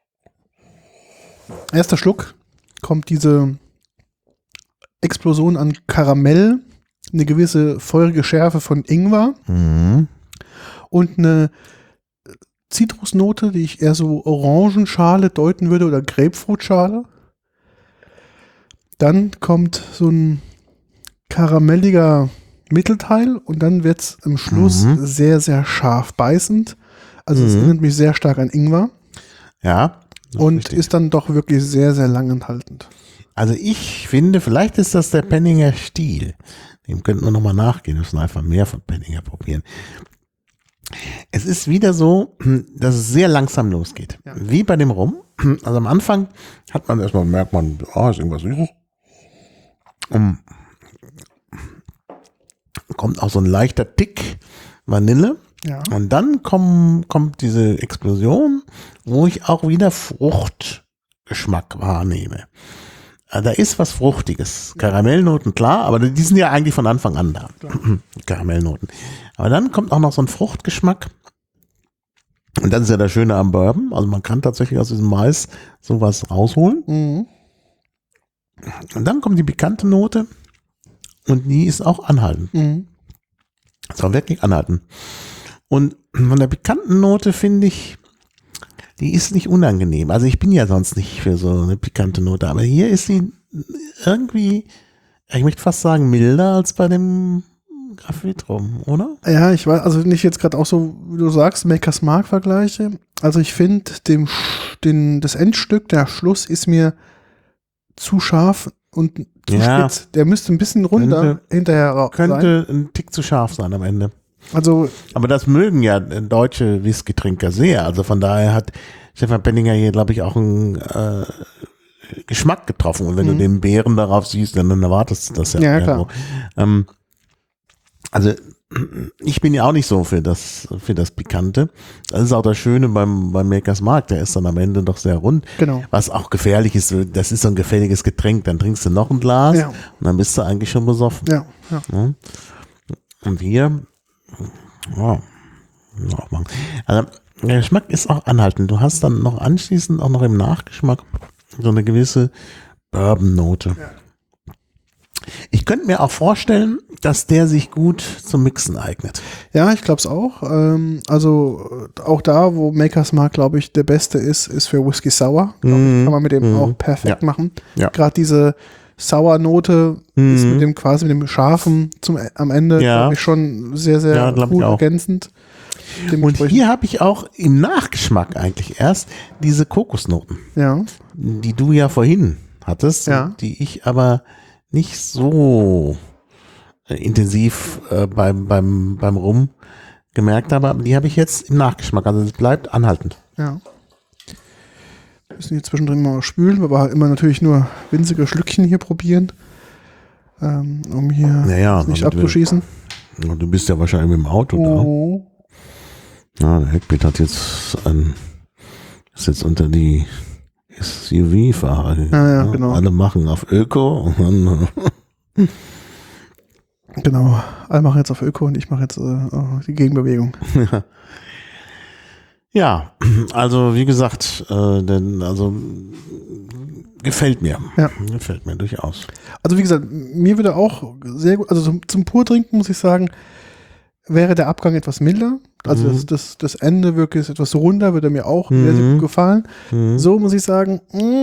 Speaker 1: erster Schluck kommt diese Explosion an Karamell, eine gewisse feurige Schärfe von Ingwer und eine Zitrusnote, die ich eher so Orangenschale deuten würde oder Grapefruitschale. Dann kommt so ein karamelliger Mittelteil und dann wird es am Schluss sehr, sehr scharf beißend. Also es erinnert mich sehr stark an Ingwer
Speaker 2: Ja.
Speaker 1: und ist dann doch wirklich sehr, sehr langanhaltend.
Speaker 2: Also ich finde, vielleicht ist das der Penninger Stil. Dem könnten wir nochmal nachgehen, müssen einfach mehr von Penninger probieren. Es ist wieder so, dass es sehr langsam losgeht.
Speaker 1: Ja.
Speaker 2: Wie bei dem Rum. Also am Anfang merkt man, ist irgendwas Süßes. Kommt auch so ein leichter Tick Vanille.
Speaker 1: Ja.
Speaker 2: Und dann kommt diese Explosion, wo ich auch wieder Fruchtgeschmack wahrnehme. Also da ist was Fruchtiges. Karamellnoten, klar, aber die sind ja eigentlich von Anfang an da. Karamellnoten. Aber dann kommt auch noch so ein Fruchtgeschmack. Und das ist ja das Schöne am Bourbon. Also man kann tatsächlich aus diesem Mais sowas rausholen. Und dann kommt die pikante Note. Und die ist auch anhaltend. Das war wirklich anhaltend. Und von der pikanten Note finde ich, die ist nicht unangenehm. Also ich bin ja sonst nicht für so eine pikante Note, aber hier ist sie irgendwie, ich möchte fast sagen, milder als bei dem Graphitrum, oder?
Speaker 1: Ja, ich weiß, also nicht jetzt gerade auch so, wie du sagst, Maker's Mark vergleiche. Also ich finde, das Endstück, der Schluss ist mir zu scharf und zu spitz. Der müsste ein bisschen runter hinterher sein.
Speaker 2: Könnte ein Tick zu scharf sein am Ende.
Speaker 1: Also,
Speaker 2: aber das mögen ja deutsche Whisky-Trinker sehr. Also von daher hat Stefan Penninger hier, glaube ich, auch einen Geschmack getroffen. Und wenn du den Beeren darauf siehst, dann erwartest du das ja.
Speaker 1: Ja, klar.
Speaker 2: Also ich bin ja auch nicht so für das Pikante. Das ist auch das Schöne beim Makers Mark. Der ist dann am Ende doch sehr rund.
Speaker 1: Genau.
Speaker 2: Was auch gefährlich ist. Das ist so ein gefährliches Getränk. Dann trinkst du noch ein Glas und dann bist du eigentlich schon besoffen.
Speaker 1: Ja.
Speaker 2: Und hier, also der Geschmack ist auch anhaltend. Du hast dann noch anschließend auch noch im Nachgeschmack so eine gewisse Bourbon-Note. Ja. Ich könnte mir auch vorstellen, dass der sich gut zum Mixen eignet.
Speaker 1: Ja, ich glaube es auch. Also auch da, wo Makers Mark, glaube ich, der beste ist für Whisky Sour. Kann man mit dem auch perfekt machen. Ja. Gerade diese Sour-Note ist mit dem Scharfen am Ende, glaube ich, schon sehr, sehr gut ergänzend.
Speaker 2: Und hier habe ich auch im Nachgeschmack eigentlich erst diese Kokosnoten, die du ja vorhin hattest, die ich aber nicht so intensiv beim Rum gemerkt habe, aber die habe ich jetzt im Nachgeschmack, also es bleibt anhaltend.
Speaker 1: Ja. Wir müssen hier zwischendrin mal spülen, aber immer natürlich nur winzige Schlückchen hier probieren, um hier nicht abzuschießen.
Speaker 2: Du bist ja wahrscheinlich mit dem Auto da. Ja, der Heckbit hat jetzt ist jetzt unter die SUV-Fahrer.
Speaker 1: Ja, genau.
Speaker 2: Alle machen auf Öko. Und dann
Speaker 1: genau, alle machen jetzt auf Öko und ich mache jetzt die Gegenbewegung.
Speaker 2: Ja, also wie gesagt, gefällt mir. Ja. Gefällt mir durchaus.
Speaker 1: Also wie gesagt, mir würde auch sehr gut, also zum Purtrinken muss ich sagen, wäre der Abgang etwas milder. Also das Ende wirklich etwas runder, würde mir auch sehr, sehr gut gefallen. So muss ich sagen,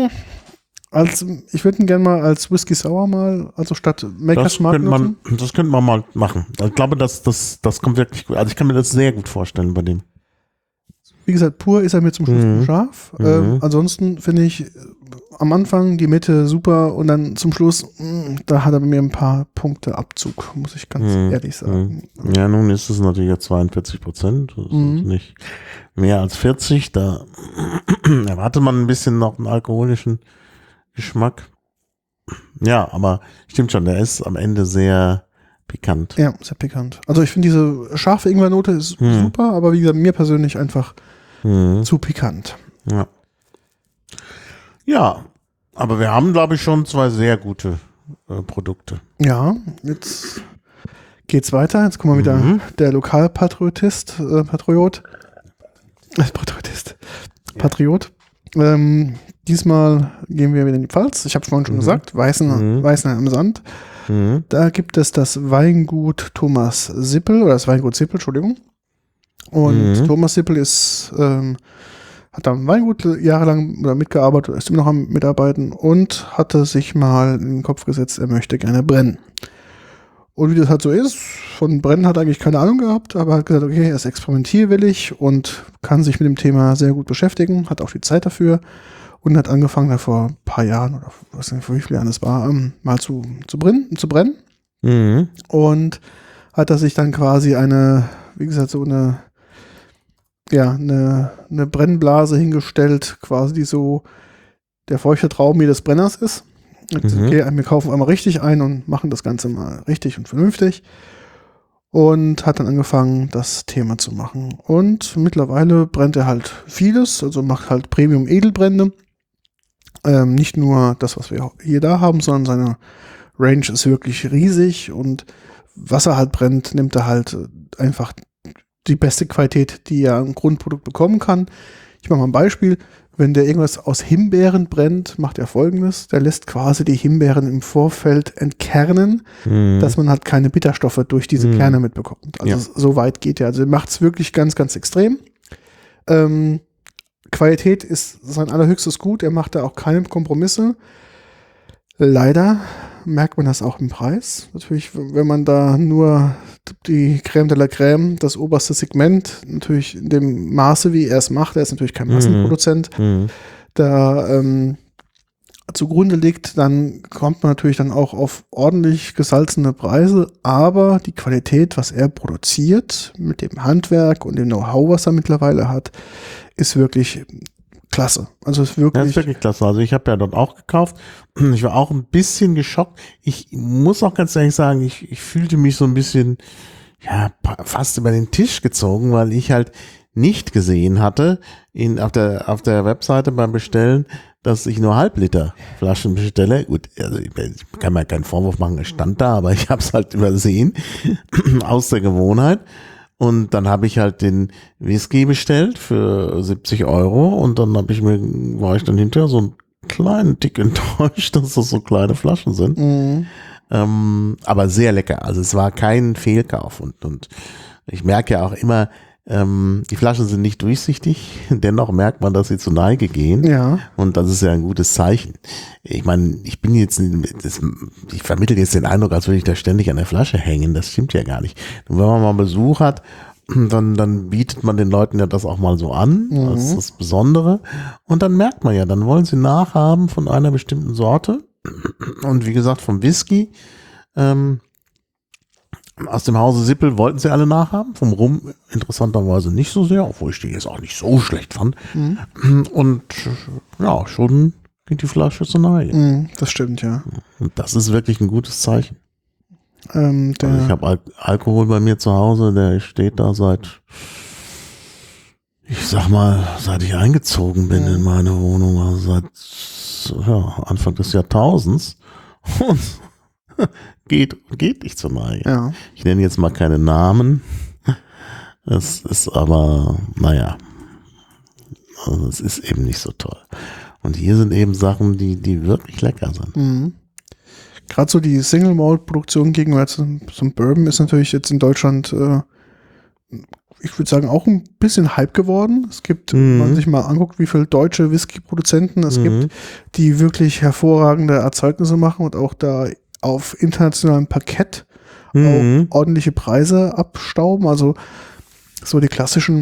Speaker 1: ich würde ihn gerne mal als Whisky Sour also statt Makers Mark nutzen.
Speaker 2: Das könnte man mal machen. Ich glaube, das kommt wirklich gut. Also ich kann mir das sehr gut vorstellen bei dem.
Speaker 1: Wie gesagt, pur ist er mir zum Schluss scharf. Ansonsten finde ich am Anfang die Mitte super und dann zum Schluss, da hat er bei mir ein paar Punkte Abzug, muss ich ganz ehrlich sagen.
Speaker 2: Ja, nun ist es natürlich jetzt 42%, das ist nicht mehr als 40, da erwartet man ein bisschen noch einen alkoholischen Geschmack. Ja, aber stimmt schon, der ist am Ende sehr pikant.
Speaker 1: Ja, sehr pikant. Also ich finde diese scharfe Ingwernote ist super, aber wie gesagt, mir persönlich einfach zu pikant.
Speaker 2: Ja. Ja, aber wir haben, glaube ich, schon zwei sehr gute Produkte.
Speaker 1: Ja, jetzt geht's weiter. Jetzt kommen wir wieder der Lokalpatriot. Diesmal gehen wir wieder in die Pfalz. Ich habe es vorhin schon gesagt, Weißenheim am Sand. Da gibt es das Weingut Thomas Sippel, oder das Weingut Sippel, Entschuldigung. Und Thomas Sippel hat da im Weingut jahrelang mitgearbeitet, ist immer noch am Mitarbeiten und hatte sich mal in den Kopf gesetzt, er möchte gerne brennen. Und wie das halt so ist, von Brennen hat er eigentlich keine Ahnung gehabt, aber hat gesagt, okay, er ist experimentierwillig und kann sich mit dem Thema sehr gut beschäftigen, hat auch die Zeit dafür und hat angefangen, da vor ein paar Jahren oder was nicht, vor wie vielen Jahren es war, mal zu brennen. Und hat er sich dann quasi eine Brennblase hingestellt, quasi die so der feuchte Traum des Brenners ist. Okay, wir kaufen einmal richtig ein und machen das Ganze mal richtig und vernünftig. Und hat dann angefangen, das Thema zu machen. Und mittlerweile brennt er halt vieles, also macht halt Premium-Edelbrände. Nicht nur das, was wir hier da haben, sondern seine Range ist wirklich riesig und was er halt brennt, nimmt er halt einfach die beste Qualität, die er im Grundprodukt bekommen kann. Ich mache mal ein Beispiel. Wenn der irgendwas aus Himbeeren brennt, macht er Folgendes. Der lässt quasi die Himbeeren im Vorfeld entkernen, dass man halt keine Bitterstoffe durch diese Kerne mitbekommt. Also so weit geht er. Also er macht es wirklich ganz, ganz extrem. Qualität ist sein allerhöchstes Gut. Er macht da auch keine Kompromisse. Leider merkt man das auch im Preis. Natürlich, wenn man da nur die Crème de la Crème, das oberste Segment, natürlich in dem Maße, wie er es macht, er ist natürlich kein Massenproduzent, da zugrunde liegt, dann kommt man natürlich dann auch auf ordentlich gesalzene Preise, aber die Qualität, was er produziert, mit dem Handwerk und dem Know-how, was er mittlerweile hat, ist wirklich klasse. Also ist wirklich,
Speaker 2: das ist wirklich klasse. Also ich habe ja dort auch gekauft. Ich war auch ein bisschen geschockt. Ich muss auch ganz ehrlich sagen, ich fühlte mich so ein bisschen fast über den Tisch gezogen, weil ich halt nicht gesehen hatte auf der Webseite beim Bestellen, dass ich nur Halbliter Flaschen bestelle. Gut, also ich kann mir keinen Vorwurf machen, es stand da, aber ich habe es halt übersehen aus der Gewohnheit. Und dann habe ich halt den Whisky bestellt für 70 € und dann war ich dann hinterher so einen kleinen Tick enttäuscht, dass das so kleine Flaschen sind.
Speaker 1: Mhm.
Speaker 2: Aber sehr lecker. Also es war kein Fehlkauf und ich merke ja auch immer, die Flaschen sind nicht durchsichtig, dennoch merkt man, dass sie zur Neige gehen.
Speaker 1: Ja.
Speaker 2: Und das ist ja ein gutes Zeichen. Ich meine, ich vermittle jetzt den Eindruck, als würde ich da ständig an der Flasche hängen. Das stimmt ja gar nicht. Und wenn man mal Besuch hat, dann bietet man den Leuten ja das auch mal so an, als das Besondere. Und dann merkt man ja, dann wollen sie nachhaben von einer bestimmten Sorte. Und wie gesagt, vom Whisky, aus dem Hause Sippel wollten sie alle nachhaben, vom Rum interessanterweise nicht so sehr, obwohl ich die jetzt auch nicht so schlecht fand. Und ja, schon geht die Flasche zur Neige.
Speaker 1: Das stimmt, ja.
Speaker 2: Und das ist wirklich ein gutes Zeichen.
Speaker 1: Also
Speaker 2: ich habe Alkohol bei mir zu Hause, der steht da seit ich eingezogen bin in meine Wohnung, also seit Anfang des Jahrtausends. Und geht nicht zur Neige.
Speaker 1: Ja.
Speaker 2: Ich nenne jetzt mal keine Namen. Es ist aber, also es ist eben nicht so toll. Und hier sind eben Sachen, die wirklich lecker sind.
Speaker 1: Gerade so die Single Malt Produktion gegenüber zum Bourbon ist natürlich jetzt in Deutschland, ich würde sagen, auch ein bisschen Hype geworden. Es gibt, wenn man sich mal anguckt, wie viele deutsche Whisky-Produzenten es gibt, die wirklich hervorragende Erzeugnisse machen und auch da auf internationalem Parkett auch ordentliche Preise abstauben. Also so die klassischen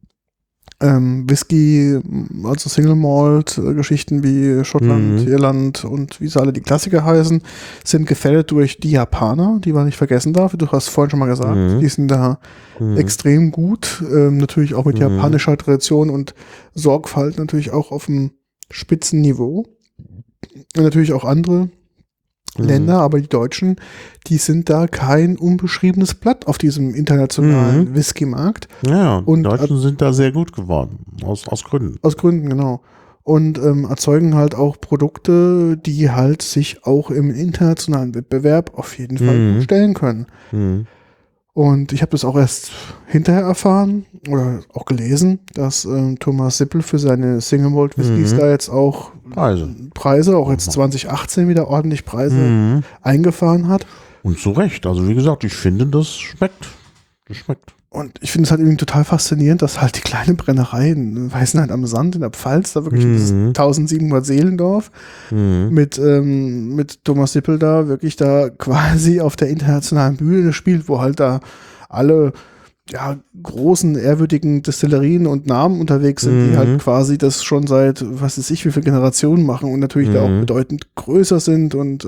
Speaker 1: Whisky, also Single Malt Geschichten wie Schottland, Irland und wie sie alle die Klassiker heißen, sind gefällt durch die Japaner, die man nicht vergessen darf. Du hast vorhin schon mal gesagt, die sind da extrem gut. Natürlich auch mit japanischer Tradition und Sorgfalt natürlich auch auf einem Spitzenniveau. Und natürlich auch andere Länder, aber die Deutschen, die sind da kein unbeschriebenes Blatt auf diesem internationalen Whisky-Markt.
Speaker 2: Ja, und die Deutschen sind da sehr gut geworden, aus Gründen.
Speaker 1: Aus Gründen, genau. Und erzeugen halt auch Produkte, die halt sich auch im internationalen Wettbewerb auf jeden Fall stellen können. Und ich habe das auch erst hinterher erfahren oder auch gelesen, dass Thomas Sippel für seine Single Malt Whiskys da jetzt auch Preise, auch jetzt 2018 wieder ordentlich Preise eingefahren hat.
Speaker 2: Und zu Recht. Also wie gesagt, ich finde, das schmeckt. Das schmeckt.
Speaker 1: Und ich finde es halt irgendwie total faszinierend, dass halt die kleine Brennerei in Weißenheit am Sand in der Pfalz, da wirklich dieses 1700 Seelendorf mit Thomas Sippel da wirklich da quasi auf der internationalen Bühne spielt, wo halt da alle großen, ehrwürdigen Destillerien und Namen unterwegs sind, die halt quasi das schon seit, was weiß ich, wie viele Generationen machen und natürlich da auch bedeutend größer sind und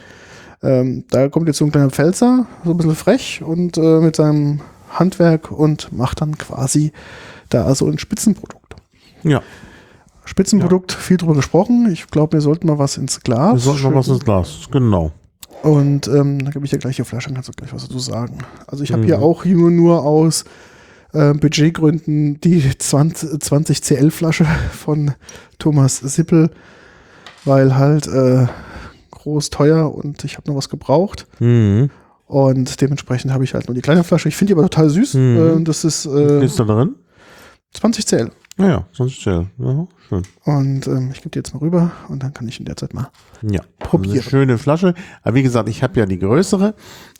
Speaker 1: da kommt jetzt so ein kleiner Pfälzer, so ein bisschen frech und mit seinem Handwerk und macht dann quasi da so ein Spitzenprodukt.
Speaker 2: Ja.
Speaker 1: Spitzenprodukt, viel drüber gesprochen. Ich glaube, wir sollten mal was ins Glas.
Speaker 2: Wir sollten mal was ins Glas, genau.
Speaker 1: Und dann gebe ich dir gleich die Flasche, dann kannst du gleich was dazu sagen. Also ich habe hier auch nur aus Budgetgründen die 20 CL Flasche von Thomas Sippel, weil halt groß, teuer und ich habe noch was gebraucht. Und dementsprechend habe ich halt nur die kleine Flasche. Ich finde die aber total süß. Das ist
Speaker 2: ist da drin?
Speaker 1: 20 CL.
Speaker 2: Ja, 20 CL. Ja, schön.
Speaker 1: Und ich gebe die jetzt mal rüber und dann kann ich in der Zeit mal probieren.
Speaker 2: Eine schöne Flasche. Aber wie gesagt, ich habe ja die größere,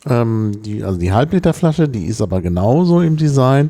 Speaker 2: die Halbliterflasche, die ist aber genauso im Design.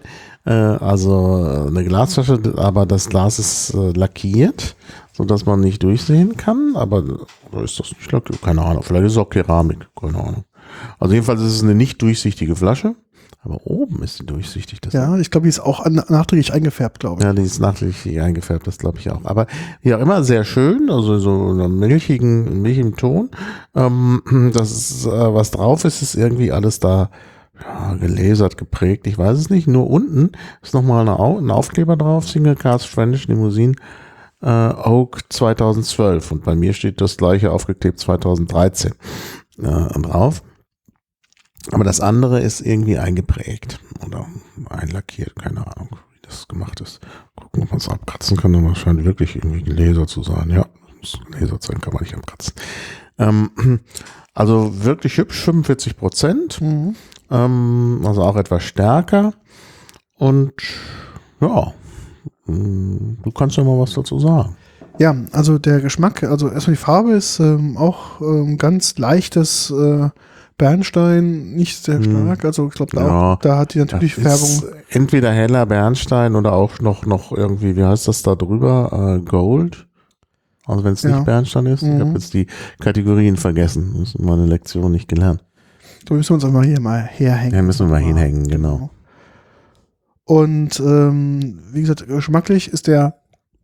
Speaker 2: Also eine Glasflasche, aber das Glas ist lackiert, sodass man nicht durchsehen kann. Aber ist das nicht lackiert? Keine Ahnung. Vielleicht ist es auch Keramik. Keine Ahnung. Also jedenfalls ist es eine nicht durchsichtige Flasche, aber oben ist sie durchsichtig.
Speaker 1: Ich glaube, die ist auch nachträglich eingefärbt, glaube ich.
Speaker 2: Ja, die ist nachträglich eingefärbt, das glaube ich auch. Aber wie auch immer, sehr schön, also so einen milchigen Ton. Das ist, was drauf ist irgendwie alles da gelasert, geprägt, ich weiß es nicht. Nur unten ist nochmal ein Aufkleber drauf, Single Cask Spanish Limousine Oak 2012. Und bei mir steht das gleiche aufgeklebt 2013 drauf. Aber das andere ist irgendwie eingeprägt oder einlackiert, keine Ahnung, wie das gemacht ist. Gucken, ob man es abkratzen kann, aber es scheint wirklich irgendwie ein Laser zu sein. Ja, Laser sein kann man nicht abkratzen. Also wirklich hübsch, 45%. Also auch etwas stärker. Und ja, du kannst ja mal was dazu sagen.
Speaker 1: Ja, also der Geschmack, also erstmal die Farbe ist auch ganz leichtes Bernstein, nicht sehr stark. Also ich glaube, da hat die natürlich Färbung.
Speaker 2: Entweder heller Bernstein oder auch noch irgendwie, wie heißt das da drüber? Gold. Also wenn es nicht Bernstein ist. Ich habe jetzt die Kategorien vergessen. Das ist meine Lektion nicht gelernt.
Speaker 1: So müssen wir uns einfach hier mal herhängen.
Speaker 2: Ja, müssen wir mal hinhängen, genau.
Speaker 1: Und wie gesagt, geschmacklich ist der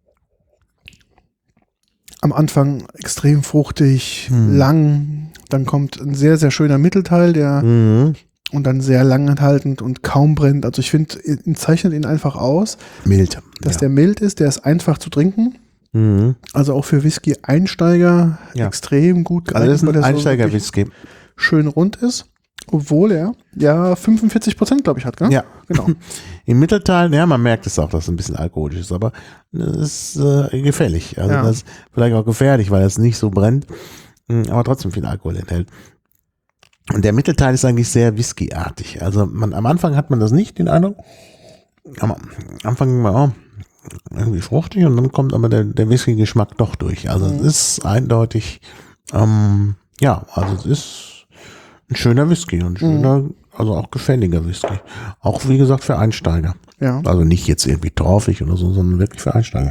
Speaker 1: am Anfang extrem fruchtig, lang. Dann kommt ein sehr, sehr schöner Mittelteil, der und dann sehr lang enthaltend und kaum brennt. Also ich finde, zeichnet ihn einfach aus.
Speaker 2: Mild.
Speaker 1: Dass der mild ist, der ist einfach zu trinken. Also auch für Whisky-Einsteiger extrem gut
Speaker 2: geeignet. Also das ist ein Einsteiger-Whisky.
Speaker 1: Schön rund ist, obwohl er 45%, glaube ich, hat, gell?
Speaker 2: Ja, genau. Im Mittelteil, man merkt es auch, dass es ein bisschen alkoholisch ist, aber es ist gefährlich. Also das ist vielleicht auch gefährlich, weil es nicht so brennt, aber trotzdem viel Alkohol enthält. Und der Mittelteil ist eigentlich sehr whiskyartig. Also am Anfang hat man das nicht, den Eindruck. Am Anfang irgendwie fruchtig und dann kommt aber der Whisky-Geschmack doch durch. Also es ist eindeutig, also es ist ein schöner Whisky und schöner, also auch gefälliger Whisky. Auch wie gesagt für Einsteiger.
Speaker 1: Ja.
Speaker 2: Also nicht jetzt irgendwie torfig oder so, sondern wirklich für Einsteiger.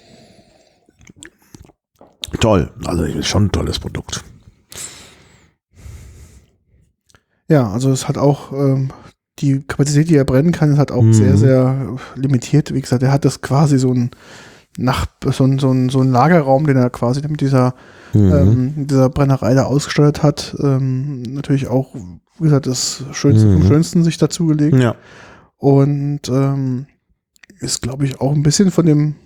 Speaker 2: Toll, also ist schon ein tolles Produkt.
Speaker 1: Ja, also es hat auch die Kapazität, die er brennen kann, ist halt auch sehr, sehr limitiert. Wie gesagt, er hat das quasi so ein Lagerraum, den er quasi mit dieser Brennerei da ausgestattet hat. Natürlich auch, wie gesagt, das Schönste vom Schönsten sich dazugelegt.
Speaker 2: Ja.
Speaker 1: Und ist, glaube ich, auch ein bisschen von dem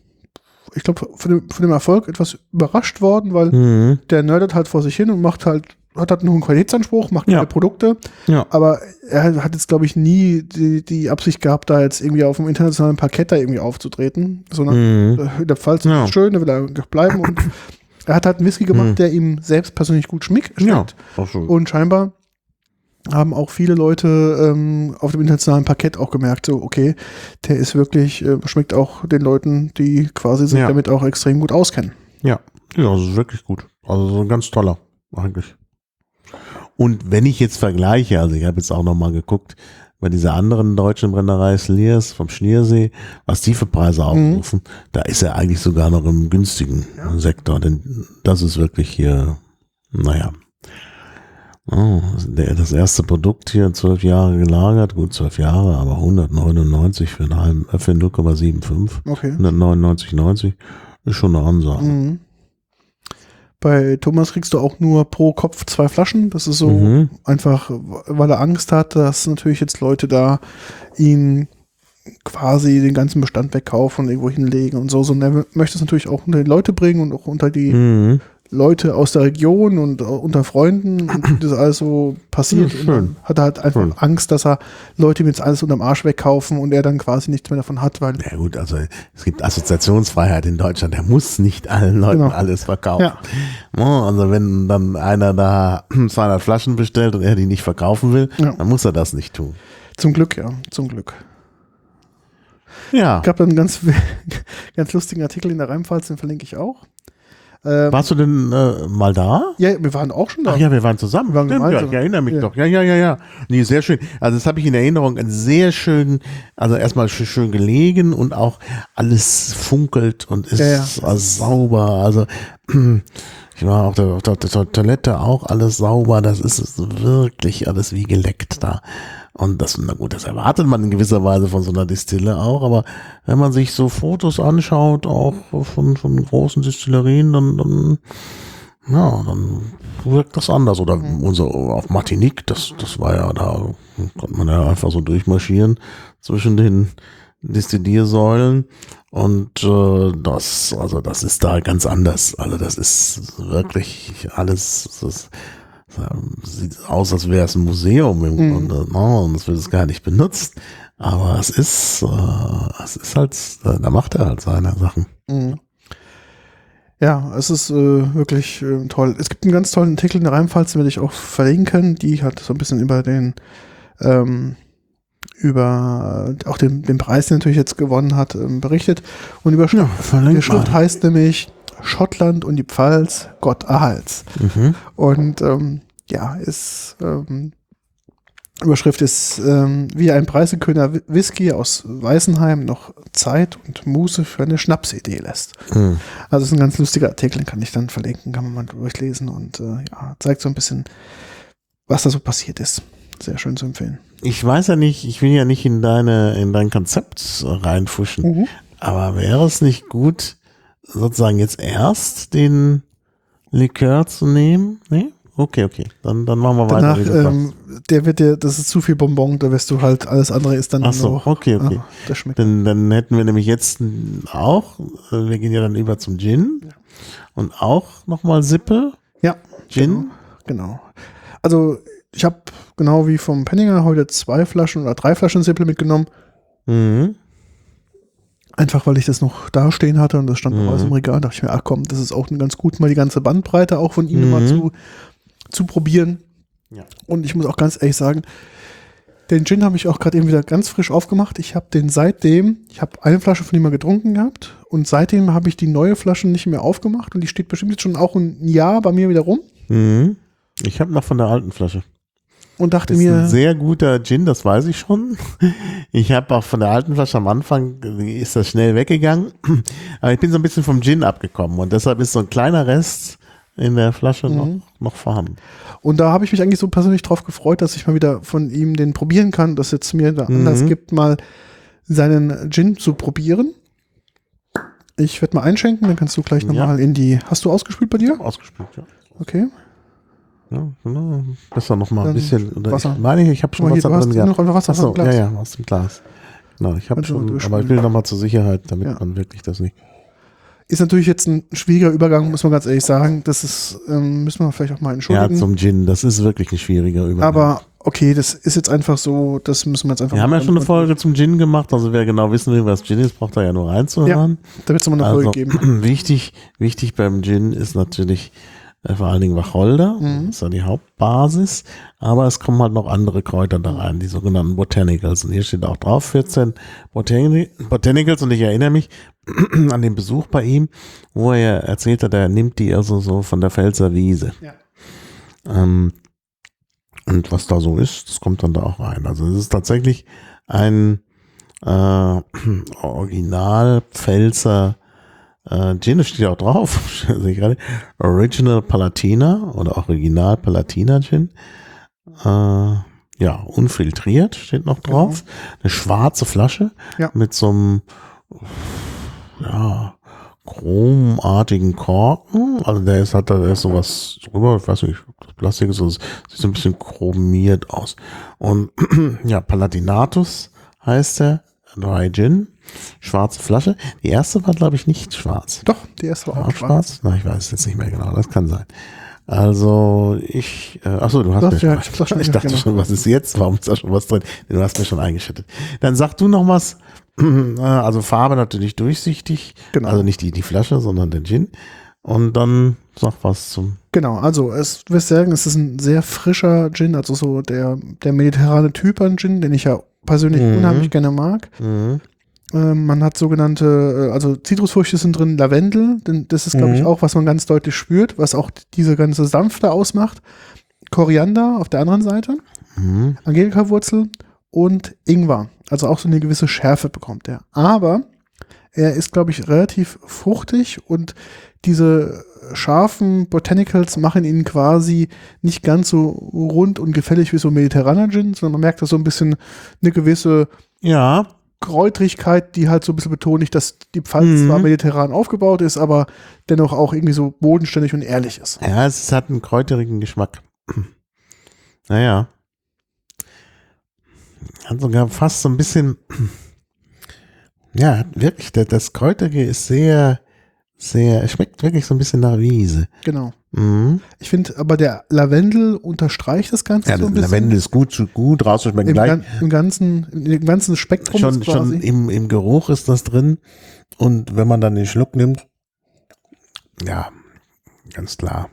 Speaker 1: Erfolg etwas überrascht worden, weil der nerdet halt vor sich hin und hat halt einen hohen Qualitätsanspruch, macht geile Produkte, aber er hat jetzt, glaube ich, nie die Absicht gehabt, da jetzt irgendwie auf dem internationalen Parkett da irgendwie aufzutreten, sondern der Pfalz ist schön, da will er bleiben und er hat halt einen Whisky gemacht, der ihm selbst persönlich gut schmeckt. Und scheinbar haben auch viele Leute auf dem internationalen Parkett auch gemerkt, so okay, der ist wirklich, schmeckt auch den Leuten, die quasi sich damit auch extrem gut auskennen.
Speaker 2: Ja, das ist wirklich gut. Also so ein ganz toller, eigentlich. Und wenn ich jetzt vergleiche, also ich habe jetzt auch nochmal geguckt, bei dieser anderen deutschen Brennerei Sleers vom Schliersee, was die für Preise aufrufen, da ist er eigentlich sogar noch im günstigen Sektor, denn das ist wirklich hier, das erste Produkt hier 12 Jahre gelagert, gut 12 Jahre, aber 199 für 0,75, okay. 199,90 ist schon eine Ansage.
Speaker 1: Bei Thomas kriegst du auch nur pro Kopf 2 Flaschen. Das ist so einfach, weil er Angst hat, dass natürlich jetzt Leute da ihn quasi den ganzen Bestand wegkaufen und irgendwo hinlegen und so. Und er möchte es natürlich auch unter die Leute bringen und auch unter die Leute aus der Region und unter Freunden und das alles so passiert.
Speaker 2: Ja,
Speaker 1: und dann hat er halt einfach Angst, dass er Leute ihm jetzt alles unterm Arsch wegkaufen und er dann quasi nichts mehr davon hat. Weil
Speaker 2: ja gut, also es gibt Assoziationsfreiheit in Deutschland, er muss nicht allen Leuten alles verkaufen. Ja. Also wenn dann einer da 200 Flaschen bestellt und er die nicht verkaufen will, dann muss er das nicht tun.
Speaker 1: Zum Glück, zum Glück.
Speaker 2: Ja.
Speaker 1: Es gab einen ganz lustigen Artikel in der Rheinpfalz, den verlinke ich auch.
Speaker 2: Warst du denn mal da?
Speaker 1: Ja, wir waren auch schon da.
Speaker 2: Ach ja, wir waren zusammen. Ich erinnere mich doch. Ja. Nee, sehr schön. Also das habe ich in Erinnerung. Sehr schön, also erstmal schön gelegen und auch alles funkelt und ist sauber. Also ich war auf der Toilette auch alles sauber. Das ist wirklich alles wie geleckt da. Und das erwartet man in gewisser Weise von so einer Distille auch, aber wenn man sich so Fotos anschaut, auch von großen Distillerien, dann wirkt das anders. Oder auf Martinique, das war ja, da konnte man ja einfach so durchmarschieren zwischen den Destilliersäulen und das ist da ganz anders. Also das ist wirklich alles, das sieht aus, als wäre es ein Museum im Grunde, ne? Und es wird es gar nicht benutzt. Aber es ist halt, da macht er halt seine Sachen.
Speaker 1: Mhm. Ja, es ist wirklich toll. Es gibt einen ganz tollen Artikel in der Rheinpfalz, den werde ich auch verlinken. Die hat so ein bisschen über den über auch den Preis, den er natürlich jetzt gewonnen hat, berichtet. Und die Schrift heißt nämlich Schottland und die Pfalz, Gott erhalt's. Und Überschrift ist wie ein preisgekrönter Whisky aus Weißenheim noch Zeit und Muße für eine Schnapsidee lässt. Also es ist ein ganz lustiger Artikel, den kann ich dann verlinken, kann man mal durchlesen und zeigt so ein bisschen, was da so passiert ist. Sehr schön zu empfehlen.
Speaker 2: Ich weiß ja nicht, ich will ja nicht in dein Konzept reinfuschen, aber wäre es nicht gut, sozusagen jetzt erst den Likör zu nehmen? Nee? Okay. Dann machen wir
Speaker 1: danach,
Speaker 2: weiter.
Speaker 1: Das ist zu viel Bonbon, da wirst du halt, alles andere ist dann
Speaker 2: okay.
Speaker 1: Das schmeckt.
Speaker 2: Dann hätten wir nämlich jetzt auch, wir gehen ja dann über zum Gin und auch nochmal Sippe.
Speaker 1: Ja.
Speaker 2: Gin.
Speaker 1: Genau. Also ich habe genau wie vom Penninger heute 2 Flaschen oder 3 Flaschen Sippe mitgenommen. Einfach weil ich das noch da stehen hatte und das stand noch alles im Regal. Da dachte ich mir, ach komm, das ist auch ganz gut, mal die ganze Bandbreite auch von ihm mal zu probieren.
Speaker 2: Ja.
Speaker 1: Und ich muss auch ganz ehrlich sagen, den Gin habe ich auch gerade eben wieder ganz frisch aufgemacht. Ich habe ich habe eine Flasche von ihm mal getrunken gehabt und seitdem habe ich die neue Flasche nicht mehr aufgemacht und die steht bestimmt jetzt schon auch ein Jahr bei mir wieder rum.
Speaker 2: Ich habe noch von der alten Flasche.
Speaker 1: Und dachte
Speaker 2: das ist
Speaker 1: mir.
Speaker 2: Ein sehr guter Gin, das weiß ich schon. Ich habe auch von der alten Flasche am Anfang, ist das schnell weggegangen. Aber ich bin so ein bisschen vom Gin abgekommen und deshalb ist so ein kleiner Rest in der Flasche noch vorhanden.
Speaker 1: Und da habe ich mich eigentlich so persönlich drauf gefreut, dass ich mal wieder von ihm den probieren kann, dass jetzt mir da Anlass gibt, mal seinen Gin zu probieren. Ich werde mal einschenken, dann kannst du gleich nochmal hast du ausgespült bei dir?
Speaker 2: Ausgespült, ja.
Speaker 1: Okay.
Speaker 2: Ja, genau. Besser noch mal ein bisschen. Oder
Speaker 1: Wasser.
Speaker 2: Ich habe schon Wasser drin gehabt.
Speaker 1: Noch einfach Wasser aus dem Glas.
Speaker 2: Ja, aus dem Glas. Genau, ich habe schon, aber ich will noch mal zur Sicherheit, damit man wirklich das nicht.
Speaker 1: Ist natürlich jetzt ein schwieriger Übergang, muss man ganz ehrlich sagen. Das ist, müssen wir vielleicht auch mal entschuldigen.
Speaker 2: Ja, zum Gin, das ist wirklich ein schwieriger Übergang.
Speaker 1: Aber okay, das ist jetzt einfach so, das müssen wir jetzt einfach
Speaker 2: Wir haben ja schon eine Folge zum Gin gemacht, also wer genau wissen will, was Gin ist, braucht da ja nur reinzuhören.
Speaker 1: Ja, da wird es nochmal eine Folge geben.
Speaker 2: Wichtig beim Gin ist natürlich vor allen Dingen Wacholder, das ist ja die Hauptbasis, aber es kommen halt noch andere Kräuter da rein, die sogenannten Botanicals. Und hier steht auch drauf, 14 Botanicals, und ich erinnere mich an den Besuch bei ihm, wo er erzählt hat, er nimmt die also so von der Pfälzer Wiese. Ja. Und was da so ist, das kommt dann da auch rein. Also es ist tatsächlich ein Original Pfälzer Gin, steht auch drauf, Original Palatina oder Original Palatina Gin. Unfiltriert steht noch drauf. Genau. Eine schwarze Flasche mit so einem chromartigen Korken. Also der ist sowas drüber, ich weiß nicht, das Plastik ist so, sieht so ein bisschen chromiert aus. Und Palatinatus heißt der, Dry Gin. Schwarze Flasche. Die erste war, glaube ich, nicht schwarz.
Speaker 1: Doch, die erste war auch schwarz.
Speaker 2: Na, ich weiß es jetzt nicht mehr genau. Das kann sein. Also achso, du hast mir schon. Ich dachte schon, was ist jetzt? Warum ist da schon was drin? Du hast mir schon eingeschüttet. Dann sag du noch was. Also Farbe natürlich durchsichtig. Genau. Also nicht die Flasche, sondern den Gin. Und dann sag was zum.
Speaker 1: Genau, also es ist ein sehr frischer Gin, also so der mediterrane Typ an Gin, den ich ja persönlich unheimlich gerne mag. Man hat sogenannte, also Zitrusfrüchte sind drin, Lavendel, denn das ist, glaube ich, auch, was man ganz deutlich spürt, was auch diese ganze Sanfte ausmacht. Koriander auf der anderen Seite, Angelika-Wurzel und Ingwer, also auch so eine gewisse Schärfe bekommt er. Aber er ist, glaube ich, relativ fruchtig und diese scharfen Botanicals machen ihn quasi nicht ganz so rund und gefällig wie so mediterraner Gin, sondern man merkt da so ein bisschen eine gewisse Kräutrigkeit, die halt so ein bisschen betonigt, dass die Pfalz zwar mediterran aufgebaut ist, aber dennoch auch irgendwie so bodenständig und ehrlich ist.
Speaker 2: Ja, es hat einen kräuterigen Geschmack. Naja. Hat sogar fast so ein bisschen, wirklich, das Kräuterige ist sehr, sehr, es schmeckt wirklich so ein bisschen nach Wiese.
Speaker 1: Genau. Ich finde, aber der Lavendel unterstreicht das Ganze
Speaker 2: Ja,
Speaker 1: so ein bisschen.
Speaker 2: Lavendel ist gut rauszuschmecken.
Speaker 1: Im ganzen Spektrum
Speaker 2: Schon im Geruch ist das drin. Und wenn man dann den Schluck nimmt, ja, ganz klar.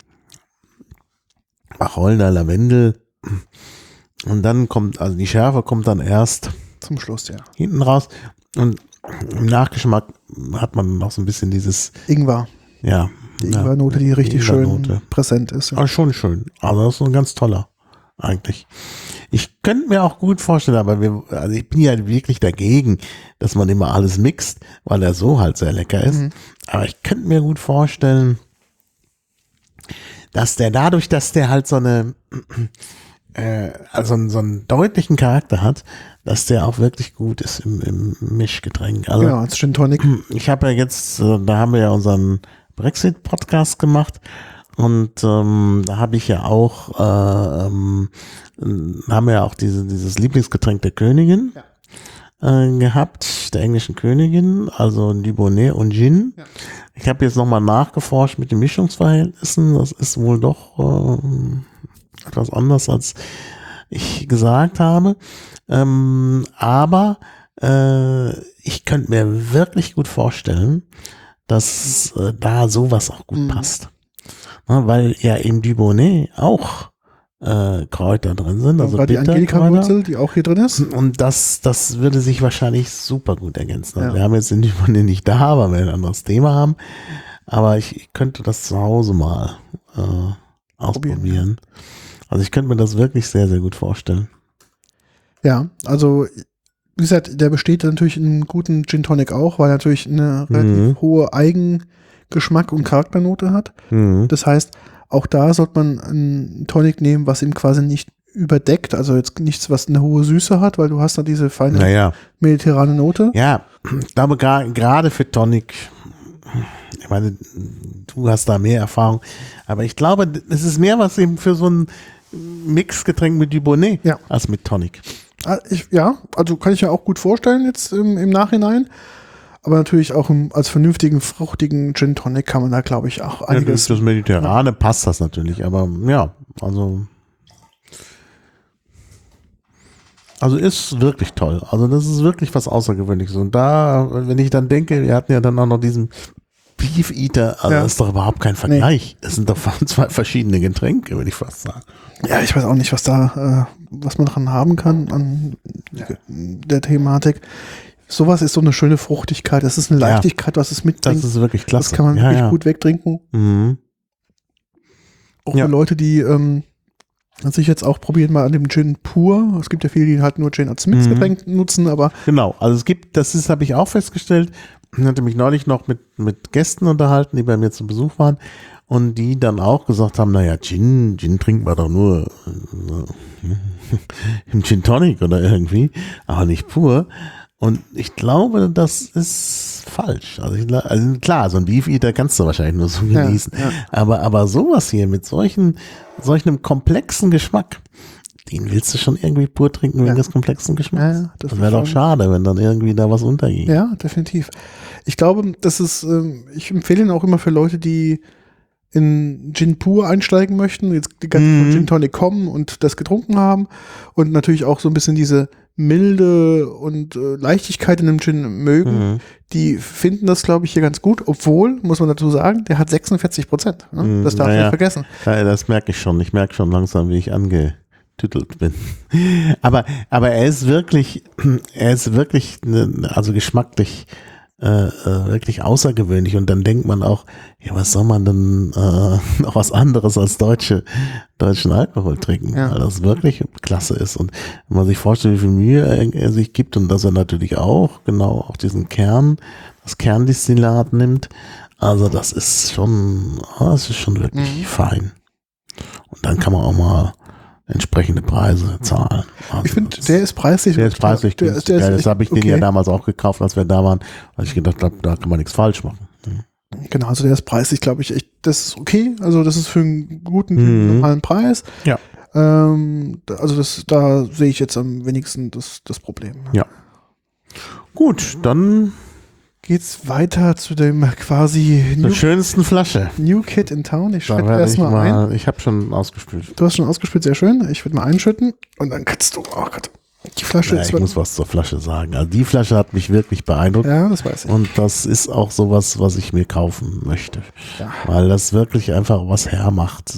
Speaker 2: Wacholder, Lavendel. Und dann also die Schärfe kommt dann erst
Speaker 1: zum Schluss, ja.
Speaker 2: Hinten raus. Und im Nachgeschmack hat man noch so ein bisschen dieses
Speaker 1: Ingwer.
Speaker 2: Ja.
Speaker 1: Die Ingwernote, die richtig schön präsent ist. Ja.
Speaker 2: Aber schon schön. Also das ist ein ganz toller, eigentlich. Ich könnte mir auch gut vorstellen, aber ich bin ja wirklich dagegen, dass man immer alles mixt, weil er so halt sehr lecker ist. Aber ich könnte mir gut vorstellen, dass der dadurch, dass der halt so eine also so einen deutlichen Charakter hat, dass der auch wirklich gut ist im Mischgetränk. Also,
Speaker 1: ja, als Gin Tonic. Ich
Speaker 2: habe ja jetzt, da haben wir ja unseren Brexit-Podcast gemacht und da habe ich ja auch, haben wir ja auch dieses Lieblingsgetränk der Königin gehabt, der englischen Königin, also Dubonnet und Gin. Ja. Ich habe jetzt nochmal nachgeforscht mit den Mischungsverhältnissen, das ist wohl doch etwas anders, als ich gesagt habe. Aber ich könnte mir wirklich gut vorstellen, dass da sowas auch gut passt. Na, weil ja im Dubonnet auch Kräuter drin sind. Also
Speaker 1: die Angelika-Wurzel, die auch hier drin ist.
Speaker 2: Und das würde sich wahrscheinlich super gut ergänzen. Also wir haben jetzt den Dubonnet nicht da, weil wir ein anderes Thema haben. Aber ich könnte das zu Hause mal ausprobieren. Also ich könnte mir das wirklich sehr, sehr gut vorstellen.
Speaker 1: Ja, also wie gesagt, der besteht natürlich in einem guten Gin Tonic auch, weil er natürlich eine relativ hohe Eigengeschmack und Charakternote hat. Das heißt, auch da sollte man einen Tonic nehmen, was ihm quasi nicht überdeckt, also jetzt nichts, was eine hohe Süße hat, weil du hast da diese feine mediterrane Note.
Speaker 2: Ja, ich glaube gerade für Tonic, ich meine, du hast da mehr Erfahrung, aber ich glaube, es ist mehr was eben für so ein Mixgetränk mit Dubonnet als mit Tonic.
Speaker 1: Also kann ich mir auch gut vorstellen jetzt im Nachhinein. Aber natürlich auch als vernünftigen, fruchtigen Gin Tonic kann man da, glaube ich, auch einiges.
Speaker 2: Das Mediterrane passt das natürlich, aber ja, also ist wirklich toll. Also das ist wirklich was Außergewöhnliches. Und da, wenn ich dann denke, wir hatten ja dann auch noch diesen Beef Eater, also das ist doch überhaupt kein Vergleich. Das sind doch zwei verschiedene Getränke, würde ich fast sagen.
Speaker 1: Ja, ich weiß auch nicht, was man dran haben kann an der Thematik. Sowas ist so eine schöne Fruchtigkeit, das ist eine Leichtigkeit, was es mitbringt.
Speaker 2: Das ist wirklich klasse.
Speaker 1: Das kann man wirklich gut wegtrinken. Auch für Leute, die sich jetzt auch probieren, mal an dem Gin pur. Es gibt ja viele, die halt nur Gin als Mixgetränk nutzen, aber.
Speaker 2: Genau, also habe ich auch festgestellt. Ich hatte mich neulich noch mit Gästen unterhalten, die bei mir zu Besuch waren und die dann auch gesagt haben, naja, Gin trinkt man doch nur im Gin Tonic oder irgendwie, aber nicht pur. Und ich glaube, das ist falsch. Also klar, so ein Beef Eater kannst du wahrscheinlich nur so genießen. Ja. Aber sowas hier mit solch einem komplexen Geschmack, den willst du schon irgendwie pur trinken wegen des komplexen Geschmacks. Ja, das wäre doch schade, wenn dann irgendwie da was untergeht.
Speaker 1: Ja, definitiv. Ich glaube, ich empfehle ihn auch immer für Leute, die in Gin pur einsteigen möchten, jetzt die ganzen von Gin Tonic kommen und das getrunken haben und natürlich auch so ein bisschen diese Milde und Leichtigkeit in dem Gin mögen, die finden das, glaube ich, hier ganz gut, obwohl, muss man dazu sagen, der hat 46%. Ne? Das darf man nicht vergessen.
Speaker 2: Ja, das merke ich schon. Ich merke schon langsam, wie ich angetüttelt bin. Aber er ist wirklich, also geschmacklich wirklich außergewöhnlich und dann denkt man auch, ja, was soll man denn noch was anderes als deutschen Alkohol trinken, weil das wirklich klasse ist und wenn man sich vorstellt, wie viel Mühe er sich gibt und dass er natürlich auch diesen das Kerndestillat nimmt, also das ist schon wirklich fein und dann kann man auch mal entsprechende Preise zahlen. Also
Speaker 1: ich finde, der ist preislich.
Speaker 2: Der ist preislich günstig. Das habe ich den ja damals auch gekauft, als wir da waren, weil ich gedacht habe, da kann man nichts falsch machen.
Speaker 1: Genau, also der ist preislich, glaube ich, echt, das ist okay. Also das ist für einen guten, normalen Preis.
Speaker 2: Ja.
Speaker 1: Also da sehe ich jetzt am wenigsten das Problem.
Speaker 2: Ja. Gut, dann
Speaker 1: geht's weiter zu dem quasi
Speaker 2: Zur schönsten Flasche.
Speaker 1: New Kid in Town. Ich
Speaker 2: Da
Speaker 1: schütte
Speaker 2: werde ich
Speaker 1: erstmal ein.
Speaker 2: Ich habe schon ausgespült.
Speaker 1: Du hast schon ausgespült, sehr schön. Ich würde mal einschütten und dann kannst du, oh Gott, die Flasche
Speaker 2: Ja,
Speaker 1: ist...
Speaker 2: ich muss was zur Flasche sagen. Also die Flasche hat mich wirklich beeindruckt.
Speaker 1: Ja, das weiß ich.
Speaker 2: Und das ist auch sowas, was ich mir kaufen möchte.
Speaker 1: Ja.
Speaker 2: Weil das wirklich einfach was hermacht.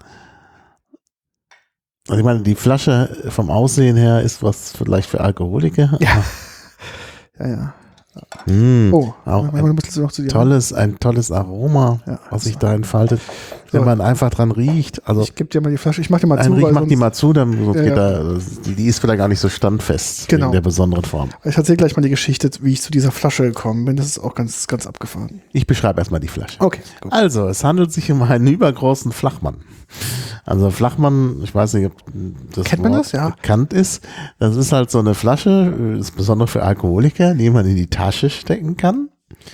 Speaker 2: Also ich meine, die Flasche vom Aussehen her ist was vielleicht für Alkoholiker.
Speaker 1: Ja. Ja.
Speaker 2: Oh, auch
Speaker 1: ein bisschen noch zu dir.
Speaker 2: ein tolles Aroma,
Speaker 1: Ja,
Speaker 2: was sich da entfaltet, wenn
Speaker 1: So.
Speaker 2: man einfach dran riecht. Also
Speaker 1: Ich gebe dir mal die Flasche, ich mach dir mal zu.
Speaker 2: ich mach die mal zu, dann
Speaker 1: Ja,
Speaker 2: geht
Speaker 1: ja.
Speaker 2: die ist vielleicht gar nicht so standfest
Speaker 1: Genau.
Speaker 2: in der besonderen Form.
Speaker 1: Ich erzähle gleich mal die Geschichte, wie ich zu dieser Flasche gekommen bin. Das ist auch ganz, ganz abgefahren.
Speaker 2: Ich beschreibe erstmal die Flasche.
Speaker 1: Okay, gut.
Speaker 2: Also, es handelt sich um einen übergroßen Flachmann. Also Flachmann, ich weiß nicht, ob das
Speaker 1: Kennt man
Speaker 2: Wort
Speaker 1: das? Ja.
Speaker 2: bekannt ist. Das ist halt so eine Flasche, ist besonders für Alkoholiker, die man in die Tasche stecken kann.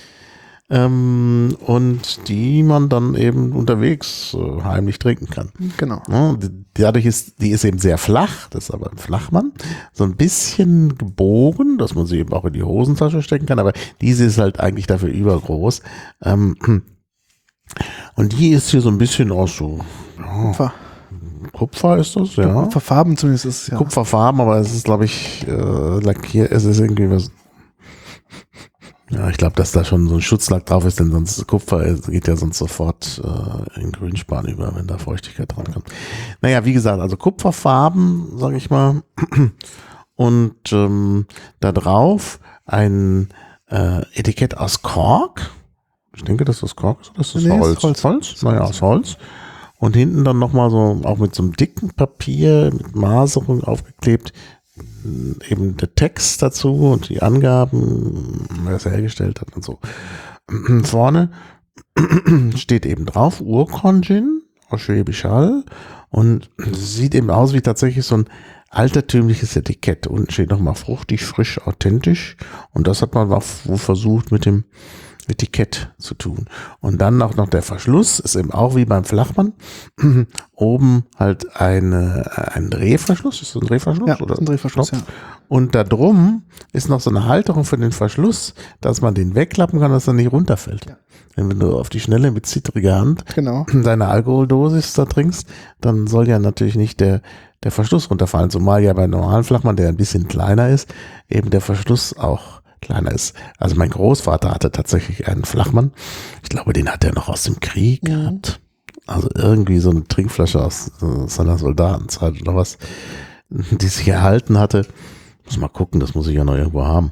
Speaker 2: Und die man dann eben unterwegs heimlich trinken kann.
Speaker 1: Genau.
Speaker 2: Ja, die ist eben sehr flach, das ist aber ein Flachmann, so ein bisschen gebogen, dass man sie eben auch in die Hosentasche stecken kann, aber diese ist halt eigentlich dafür übergroß. Und die ist hier so ein bisschen aus so Kupfer ist das, ja.
Speaker 1: Kupferfarben zumindest ist es, ja.
Speaker 2: Kupferfarben, aber es ist, glaube ich, lackiert, es ist irgendwie was. Ja, ich glaube, dass da schon so ein Schutzlack drauf ist, denn sonst Kupfer geht ja sonst sofort in Grünspan über, wenn da Feuchtigkeit dran kommt. Naja, wie gesagt, also Kupferfarben, sage ich mal. Und da drauf ein Etikett aus Kork. Ich denke, dass das Kork ist. Das ist Holz. Naja, aus Holz. Und hinten dann nochmal so, auch mit so einem dicken Papier, mit Maserung aufgeklebt, eben der Text dazu und die Angaben, wer es hergestellt hat und so. Vorne steht eben drauf Urkon-Gin aus Schwäbisch Hall und sieht eben aus wie tatsächlich so ein altertümliches Etikett. Unten steht nochmal fruchtig, frisch, authentisch und das hat man wohl versucht mit dem Etikett zu tun. Und dann auch noch der Verschluss, ist eben auch wie beim Flachmann. Oben halt ein Drehverschluss. Ist das ein Drehverschluss?
Speaker 1: Ja,
Speaker 2: oder?
Speaker 1: ein Drehverschluss, ja.
Speaker 2: Und da drum ist noch so eine Halterung für den Verschluss, dass man den wegklappen kann, dass er nicht runterfällt. Ja. Wenn du auf die Schnelle mit zittriger Hand deine Alkoholdosis da trinkst, dann soll ja natürlich nicht der Verschluss runterfallen. Zumal ja bei normalen Flachmann, der ein bisschen kleiner ist, eben der Verschluss auch kleiner ist. Also mein Großvater hatte tatsächlich einen Flachmann. Ich glaube, den hat er noch aus dem Krieg gehabt. Also irgendwie so eine Trinkflasche aus seiner Soldatenzeit oder was, die sich erhalten hatte. Muss mal gucken, das muss ich ja noch irgendwo haben.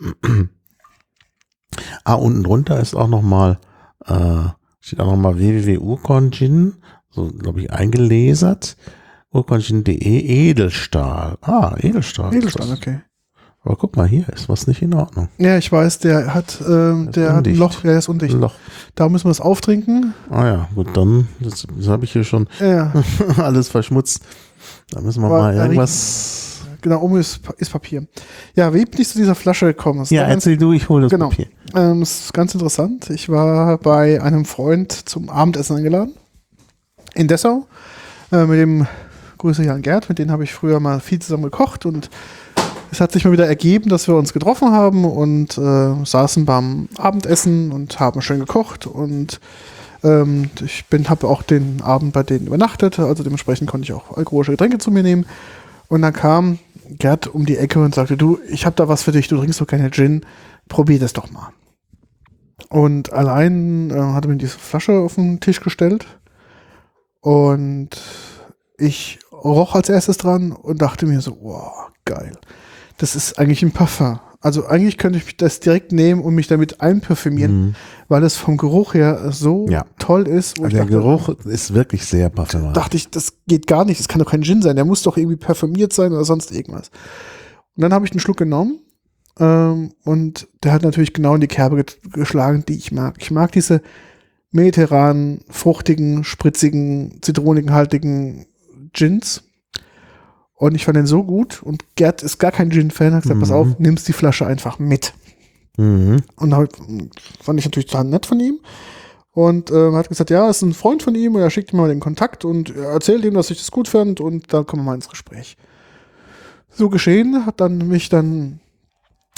Speaker 2: Unten drunter ist auch nochmal, steht auch nochmal www.urkongin, so glaube ich eingelesert. Urkongin.de Edelstahl. Edelstahl.
Speaker 1: Edelstahl, okay.
Speaker 2: Aber guck mal, hier ist was nicht in Ordnung.
Speaker 1: Ja, ich weiß, der hat ein Loch, der ist undicht. Da müssen wir es auftrinken.
Speaker 2: Ja, gut, dann, das habe ich hier schon alles verschmutzt. Da müssen wir mal irgendwas...
Speaker 1: Genau, oben ist Papier. Ja, wie bin ich zu dieser Flasche gekommen?
Speaker 2: Erzähl du, ich hole das Papier.
Speaker 1: Das ist ganz interessant. Ich war bei einem Freund zum Abendessen eingeladen. In Dessau. Mit dem, Grüße hier an Gerd, mit dem habe ich früher mal viel zusammen gekocht und es hat sich mal wieder ergeben, dass wir uns getroffen haben und saßen beim Abendessen und haben schön gekocht und ich habe auch den Abend bei denen übernachtet, also dementsprechend konnte ich auch alkoholische Getränke zu mir nehmen und dann kam Gerd um die Ecke und sagte, du, ich habe da was für dich, du trinkst doch keine Gin, probier das doch mal. Und allein hat er mir diese Flasche auf den Tisch gestellt und ich roch als erstes dran und dachte mir so, wow, geil. Das ist eigentlich ein Parfum. Also eigentlich könnte ich das direkt nehmen und mich damit einparfümieren, weil es vom Geruch her so toll ist.
Speaker 2: Also der Geruch ist wirklich sehr parfümerisch.
Speaker 1: Dachte ich, das geht gar nicht, das kann doch kein Gin sein, der muss doch irgendwie parfümiert sein oder sonst irgendwas. Und dann habe ich einen Schluck genommen und der hat natürlich genau in die Kerbe geschlagen, die ich mag. Ich mag diese mediterranen, fruchtigen, spritzigen, zitronenhaltigen Gins. Und ich fand den so gut und Gerd ist gar kein Gin-Fan, hat gesagt, pass auf, nimmst die Flasche einfach mit. Und da fand ich natürlich total nett von ihm und hat gesagt, ja, ist ein Freund von ihm und er schickt mir mal den Kontakt und erzählt ihm, dass ich das gut fand und dann kommen wir mal ins Gespräch. So geschehen, hat dann mich dann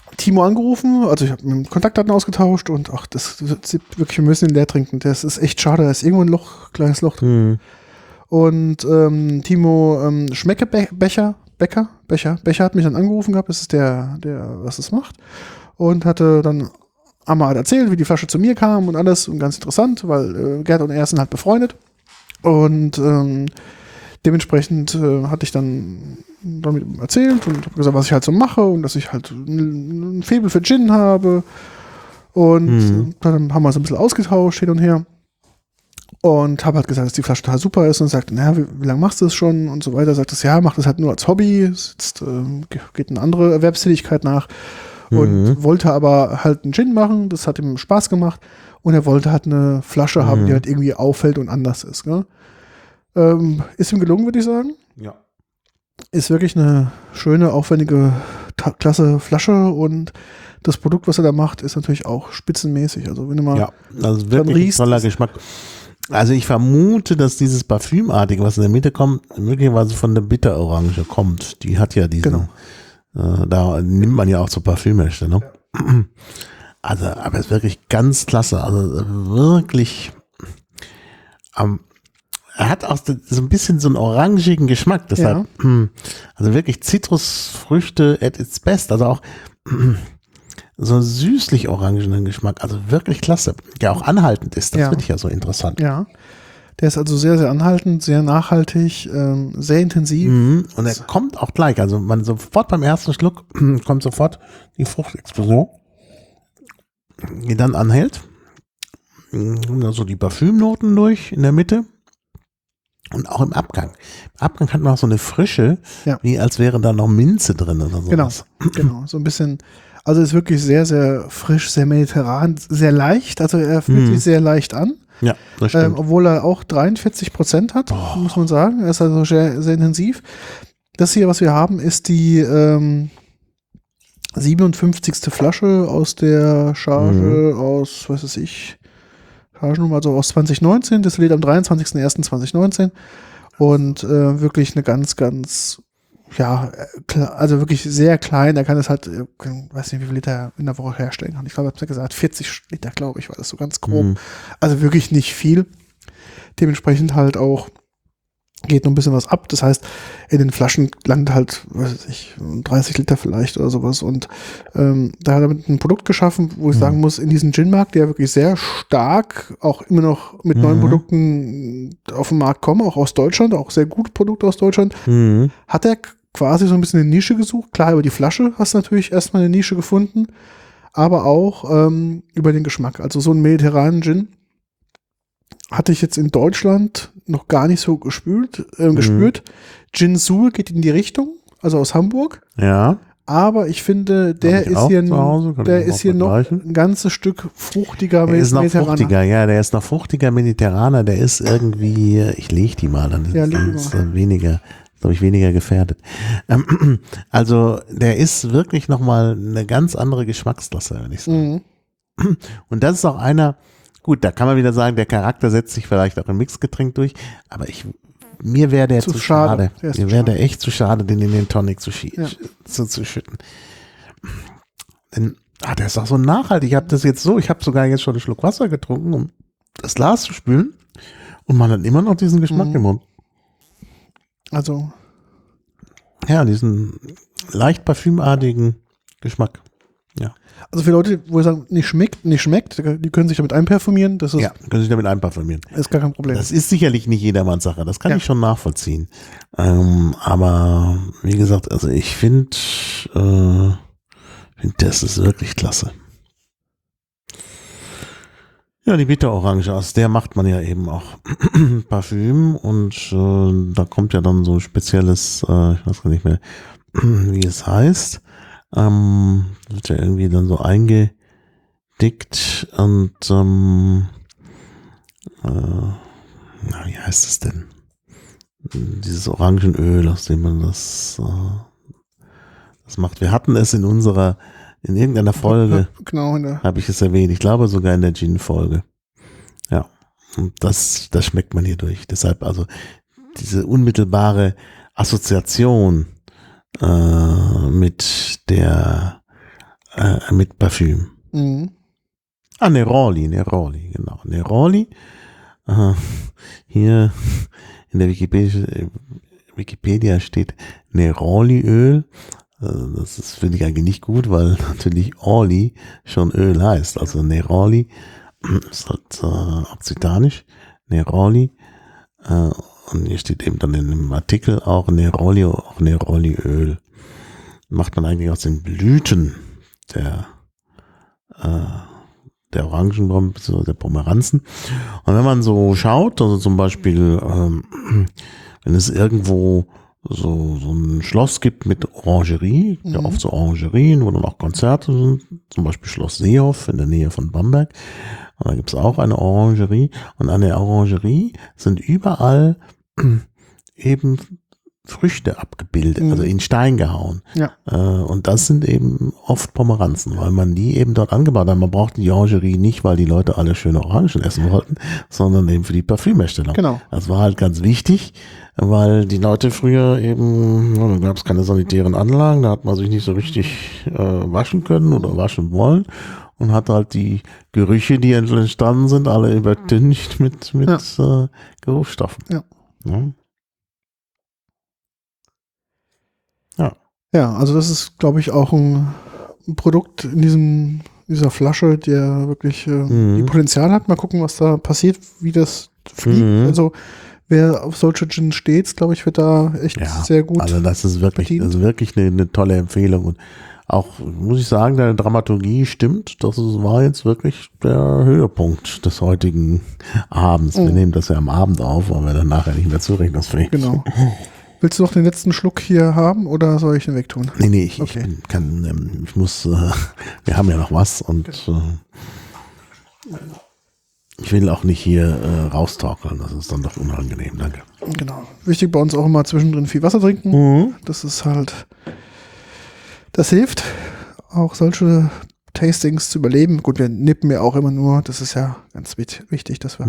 Speaker 1: Timo angerufen, also ich habe mit Kontaktdaten ausgetauscht und ach, das wirklich, wir müssen den leer trinken. Das ist echt schade, da ist irgendwo ein Loch, kleines Loch drin. Und Timo Becher hat mich dann angerufen gehabt, das ist der was das macht. Und hatte dann einmal erzählt, wie die Flasche zu mir kam und alles und ganz interessant, weil Gerd und er sind halt befreundet. Und dementsprechend hatte ich dann damit erzählt und habe gesagt, was ich halt so mache und dass ich halt ein Faible für Gin habe. Und dann haben wir so ein bisschen ausgetauscht hin und her. Und habe halt gesagt, dass die Flasche total super ist und sagte, naja, wie lange machst du das schon und so weiter. Sagt es, ja, mach das halt nur als Hobby. Jetzt geht eine andere Erwerbstätigkeit nach. Und wollte aber halt einen Gin machen. Das hat ihm Spaß gemacht. Und er wollte halt eine Flasche haben, die halt irgendwie auffällt und anders ist. Gell? Ist ihm gelungen, würde ich sagen.
Speaker 2: Ja.
Speaker 1: Ist wirklich eine schöne, aufwendige, klasse Flasche und das Produkt, was er da macht, ist natürlich auch spitzenmäßig. Also wenn du mal
Speaker 2: also wirklich
Speaker 1: riechst,
Speaker 2: ein toller Geschmack. Also ich vermute, dass dieses Parfümartige, was in der Mitte kommt, möglicherweise von der Bitterorange kommt. Die hat ja diesen, da nimmt man ja auch zur Parfümherstellung. Ne? Also, aber es ist wirklich ganz klasse. Also wirklich, er hat auch so ein bisschen so einen orangigen Geschmack. Deshalb, also wirklich Zitrusfrüchte at its best. Also auch so süßlich orangenen Geschmack. Also wirklich klasse. Der auch anhaltend ist. Das finde ich ja so interessant.
Speaker 1: Ja. Der ist also sehr, sehr anhaltend, sehr nachhaltig, sehr intensiv.
Speaker 2: Und er kommt auch gleich. Also man sofort beim ersten Schluck kommt sofort die Fruchtexplosion, die dann anhält. Kommen also die Parfümnoten durch in der Mitte. Und auch im Abgang. Im Abgang hat man auch so eine Frische, wie als wäre da noch Minze drin oder sowas.
Speaker 1: Genau. So ein bisschen, also ist wirklich sehr, sehr frisch, sehr mediterran, sehr leicht. Also er fühlt sich sehr leicht an.
Speaker 2: Ja, das stimmt.
Speaker 1: Obwohl er auch 43% hat, muss man sagen. Er ist also sehr, sehr intensiv. Das hier, was wir haben, ist die 57. Flasche aus der Charge aus, was weiß ich, Chargennummer, also aus 2019. Das lädt am 23.01.2019 und wirklich eine ganz, ganz, also wirklich sehr klein. Er kann es halt, weiß nicht, wie viel Liter er in der Woche herstellen kann. Ich glaube, ich habe gesagt, 40 Liter, glaube ich, war das so ganz grob. Also wirklich nicht viel. Dementsprechend halt auch geht noch ein bisschen was ab. Das heißt, in den Flaschen landet halt, weiß ich, 30 Liter vielleicht oder sowas. Und da hat er damit ein Produkt geschaffen, wo ich sagen muss, in diesem Gin-Markt, der wirklich sehr stark auch immer noch mit neuen Produkten auf den Markt kommt, auch aus Deutschland, auch sehr gute Produkte aus Deutschland, hat er quasi so ein bisschen eine Nische gesucht. Klar, über die Flasche hast du natürlich erstmal eine Nische gefunden, aber auch über den Geschmack. Also so einen mediterranen Gin hatte ich jetzt in Deutschland noch gar nicht so gespürt. Gin Sul geht in die Richtung, also aus Hamburg.
Speaker 2: Ja.
Speaker 1: Aber ich finde, der ist hier noch ein ganzes Stück fruchtiger.
Speaker 2: Der ist noch fruchtiger, der ist noch fruchtiger mediterraner. Der ist irgendwie, ich lege die mal, dann ist weniger, glaube ich, weniger gefährdet. Also der ist wirklich nochmal eine ganz andere Geschmacksklasse, würde ich sagen. Und das ist auch einer, gut, da kann man wieder sagen, der Charakter setzt sich vielleicht auch im Mixgetränk durch, aber mir wäre der zu schade. Mir wäre der echt zu schade, den in den Tonic zu schütten. Denn, der ist auch so nachhaltig. Ich habe sogar jetzt schon einen Schluck Wasser getrunken, um das Glas zu spülen, und man hat immer noch diesen Geschmack im Mund.
Speaker 1: Also.
Speaker 2: Ja, diesen leicht parfümartigen Geschmack. Ja.
Speaker 1: Also für Leute, wo ich sagen, nicht schmeckt, die können sich damit einparfümieren. Das ist,
Speaker 2: können sich damit einparfümieren.
Speaker 1: Ist gar kein Problem.
Speaker 2: Das ist sicherlich nicht jedermanns Sache. Das kann ich schon nachvollziehen. Aber wie gesagt, also ich finde, das ist wirklich klasse. Ja, die Bitterorange, aus der macht man ja eben auch Parfüm, und da kommt ja dann so spezielles, ich weiß gar nicht mehr, wie es heißt. Wird ja irgendwie dann so eingedickt und wie heißt es denn? Dieses Orangenöl, aus dem man das macht. Wir hatten es in irgendeiner Folge, habe ich es erwähnt. Ich glaube sogar in der Gin-Folge. Ja, und das schmeckt man hier durch. Deshalb also diese unmittelbare Assoziation mit der mit Parfüm.
Speaker 1: Mhm.
Speaker 2: Neroli, genau. Neroli. Hier in der Wikipedia steht Neroliöl. Das finde ich eigentlich nicht gut, weil natürlich Oli schon Öl heißt. Also Neroli ist halt okzitanisch. Neroli. Und hier steht eben dann in dem Artikel auch Neroli, auch Neroliöl. Macht man eigentlich aus den Blüten der Orangenbaum bzw. der Pomeranzen. Und wenn man so schaut, also zum Beispiel, wenn es irgendwo so ein Schloss gibt mit Orangerie, ja oft so Orangerien, wo dann auch Konzerte sind, zum Beispiel Schloss Seehof in der Nähe von Bamberg. Und da gibt es auch eine Orangerie. Und an der Orangerie sind überall eben Früchte abgebildet, also in Stein gehauen.
Speaker 1: Ja.
Speaker 2: Und das sind eben oft Pomeranzen, weil man die eben dort angebaut hat. Man braucht die Orangerie nicht, weil die Leute alle schöne Orangen essen wollten, sondern eben für die Parfümherstellung.
Speaker 1: Genau.
Speaker 2: Das war halt ganz wichtig, weil die Leute früher eben, da gab es keine sanitären Anlagen, da hat man sich nicht so richtig waschen können oder waschen wollen und hat halt die Gerüche, die entstanden sind, alle übertüncht mit Geruchsstoffen.
Speaker 1: Ja.
Speaker 2: Ja.
Speaker 1: Ja, also das ist, glaube ich, auch ein Produkt in dieser Flasche, der wirklich die Potenzial hat. Mal gucken, was da passiert, wie das fliegt. Also wer auf solche Gin steht, glaube ich, wird da echt sehr gut.
Speaker 2: Also das ist wirklich eine tolle Empfehlung. Und auch, muss ich sagen, deine Dramaturgie stimmt. Das war jetzt wirklich der Höhepunkt des heutigen Abends. Wir nehmen das ja am Abend auf, weil wir dann nachher nicht mehr zurechnungsfähig sind.
Speaker 1: Genau. Willst du noch den letzten Schluck hier haben oder soll ich den wegtun?
Speaker 2: Nee, ich muss, wir haben ja noch was und ich will auch nicht hier raustorkeln, das ist dann doch unangenehm, danke.
Speaker 1: Genau. Wichtig bei uns auch immer zwischendrin viel Wasser trinken. Das ist halt, das hilft, auch solche Tastings zu überleben. Gut, wir nippen ja auch immer nur, das ist ja ganz wichtig, dass wir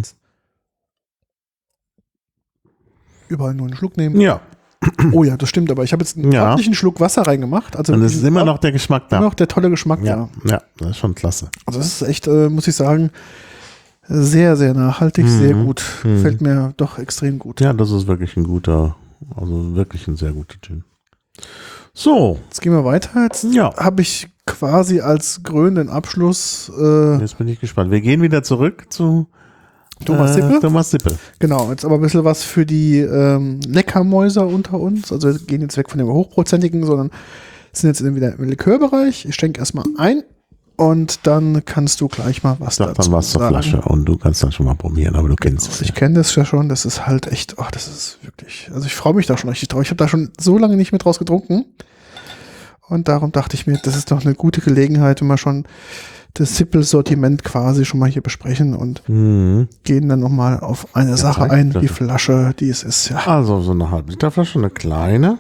Speaker 1: überall nur einen Schluck nehmen.
Speaker 2: Ja.
Speaker 1: Oh ja, das stimmt, aber ich habe jetzt einen ordentlichen Schluck Wasser reingemacht. Also
Speaker 2: und es ist immer noch der Geschmack da.
Speaker 1: Immer noch der tolle Geschmack da.
Speaker 2: Ja, das ist schon klasse.
Speaker 1: Also das ist echt, muss ich sagen, sehr, sehr nachhaltig, sehr gut. Fällt mir doch extrem gut.
Speaker 2: Ja, das ist wirklich wirklich ein sehr guter Gin. So.
Speaker 1: Jetzt gehen wir weiter. Jetzt habe ich quasi als krönenden Abschluss.
Speaker 2: Jetzt bin ich gespannt. Wir gehen wieder zurück zu
Speaker 1: Thomas Sippel.
Speaker 2: Thomas Sippel.
Speaker 1: Genau, jetzt aber ein bisschen was für die Leckermäuser unter uns. Also wir gehen jetzt weg von dem Hochprozentigen, sondern sind jetzt wieder im Likörbereich. Ich schenke erstmal ein und dann kannst du gleich mal was dazu
Speaker 2: dann was zur Flasche und du kannst dann schon mal probieren, aber du kennst es.
Speaker 1: Ich kenne das ja schon, das ist halt echt, das ist wirklich, also ich freue mich da schon richtig drauf. Ich habe da schon so lange nicht mehr draus getrunken und darum dachte ich mir, das ist doch eine gute Gelegenheit, wenn wir schon das Sippel-Sortiment quasi schon mal hier besprechen und gehen dann nochmal auf eine Sache ein, die Flasche, die es ist. Ja.
Speaker 2: Also so eine Halb-Liter-Flasche, eine kleine.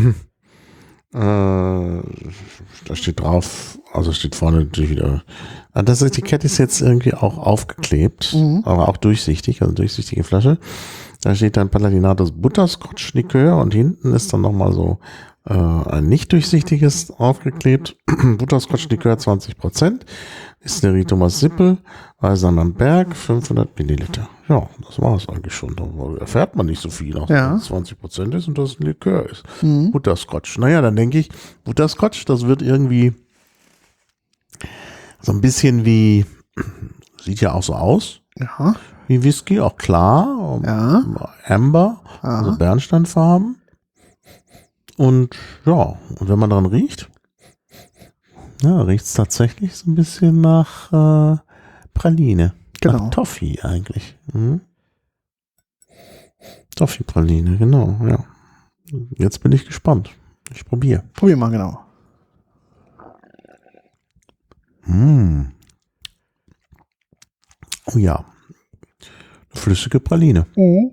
Speaker 2: Da steht drauf, also steht vorne natürlich wieder, das Etikett ist jetzt irgendwie auch aufgeklebt, aber auch durchsichtig, also durchsichtige Flasche. Da steht dann Paladinatos Butterscotch-Likör und hinten ist dann nochmal so ein nicht durchsichtiges aufgeklebt. Butterscotch-Likör 20%. Ist der Thomas Sippel, Weißer am Berg, 500 Milliliter. Ja, das war es eigentlich schon. Da erfährt man nicht so viel, auch wenn es 20% ist und das ein Likör ist. Butterscotch. Naja, dann denke ich, Butterscotch, das wird irgendwie so ein bisschen wie, sieht ja auch so aus.
Speaker 1: Ja.
Speaker 2: Wie Whisky, auch klar. Amber, also Bernsteinfarben. Und ja, und wenn man dran riecht, riecht es tatsächlich so ein bisschen nach Praline.
Speaker 1: Genau.
Speaker 2: Nach Toffee eigentlich. Toffee-Praline, genau, ja. Jetzt bin ich gespannt. Ich probiere.
Speaker 1: Probier mal, genau.
Speaker 2: Oh ja. Flüssige Praline.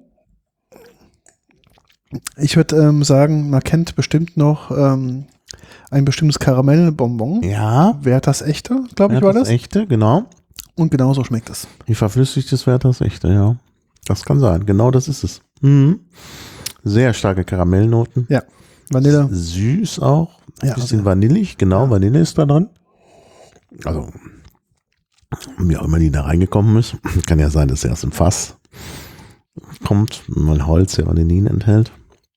Speaker 1: Ich würde sagen, man kennt bestimmt noch ein bestimmtes Karamellbonbon.
Speaker 2: Ja.
Speaker 1: Werthers Echte, glaube ich, war das.
Speaker 2: Echte, genau.
Speaker 1: Und genauso schmeckt es.
Speaker 2: Wie verflüssigt ist Werthers Echte, ja. Das kann sein, genau das ist es. Sehr starke Karamellnoten.
Speaker 1: Ja, Vanille.
Speaker 2: Süß auch. Ein
Speaker 1: Ja,
Speaker 2: bisschen vanillig, genau, Vanille ist da dran. Also, wie auch immer die da reingekommen ist. Kann ja sein, dass er aus dem Fass kommt, weil Holz ja Vanillin enthält.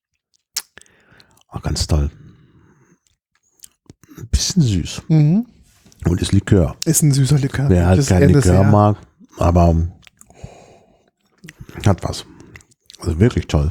Speaker 2: Auch ganz toll. Ein bisschen süß.
Speaker 1: Mhm.
Speaker 2: Und ist Likör.
Speaker 1: Ist ein süßer Likör.
Speaker 2: Wer halt kein Likör mag, aber hat was. Also wirklich toll.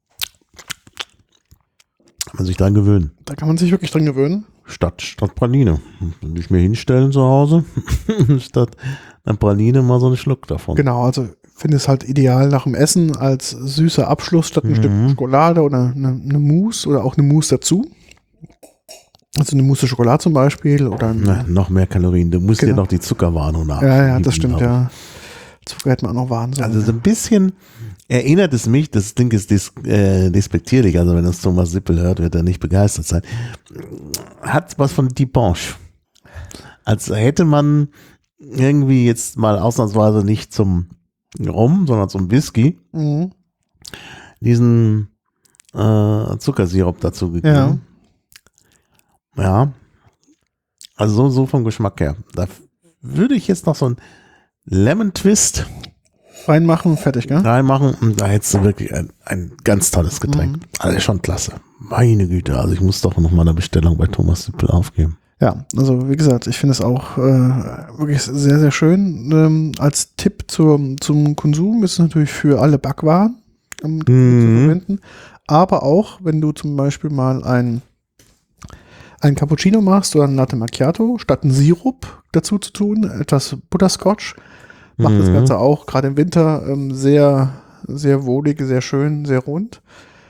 Speaker 2: Kann man sich dran gewöhnen.
Speaker 1: Da kann man sich wirklich dran gewöhnen.
Speaker 2: Statt Praline. Wenn ich mir hinstellen zu Hause, statt einer Praline mal so einen Schluck davon.
Speaker 1: Genau, also finde es halt ideal nach dem Essen als süßer Abschluss statt ein Stück Schokolade oder eine Mousse oder auch eine Mousse dazu. Also eine Mousse Schokolade zum Beispiel oder
Speaker 2: noch mehr Kalorien. Du musst dir noch die Zuckerwarnung nach.
Speaker 1: Ja, das stimmt, ja. Zucker hätte man auch noch warnen sollen.
Speaker 2: Also so ein bisschen erinnert es mich, das Ding ist despektierlich, also wenn das Thomas Sippel hört, wird er nicht begeistert sein. Hat was von Dipanche. Als hätte man irgendwie jetzt mal ausnahmsweise nicht zum Rum, sondern zum Whisky diesen Zuckersirup dazu gegeben. Ja. Also so vom Geschmack her. Da würde ich jetzt noch so ein Lemon Twist
Speaker 1: reinmachen, fertig, gell?
Speaker 2: Reinmachen und da hättest du wirklich ein ganz tolles Getränk. Also schon klasse. Meine Güte, also ich muss doch noch mal eine Bestellung bei Thomas Sippel aufgeben.
Speaker 1: Ja, also wie gesagt, ich finde es auch wirklich sehr, sehr schön. Als Tipp zum Konsum ist es natürlich für alle Backwaren zu verwenden, aber auch, wenn du zum Beispiel mal ein Cappuccino machst oder ein Latte Macchiato, statt einen Sirup dazu zu tun, etwas Butterscotch, macht das Ganze auch gerade im Winter sehr, sehr wohlig, sehr schön, sehr rund.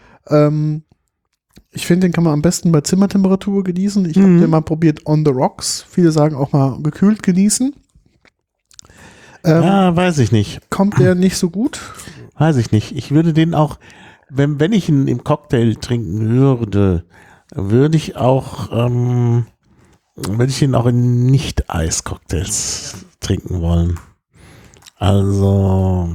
Speaker 1: Ich finde, den kann man am besten bei Zimmertemperatur genießen. Ich habe den mal probiert on the rocks. Viele sagen auch mal gekühlt genießen.
Speaker 2: Ja, weiß ich nicht.
Speaker 1: Kommt der nicht so gut?
Speaker 2: Weiß ich nicht. Ich würde den auch, wenn ich ihn im Cocktail trinken würde, würde ich ihn auch in Nicht-Eis-Cocktails trinken wollen. Also,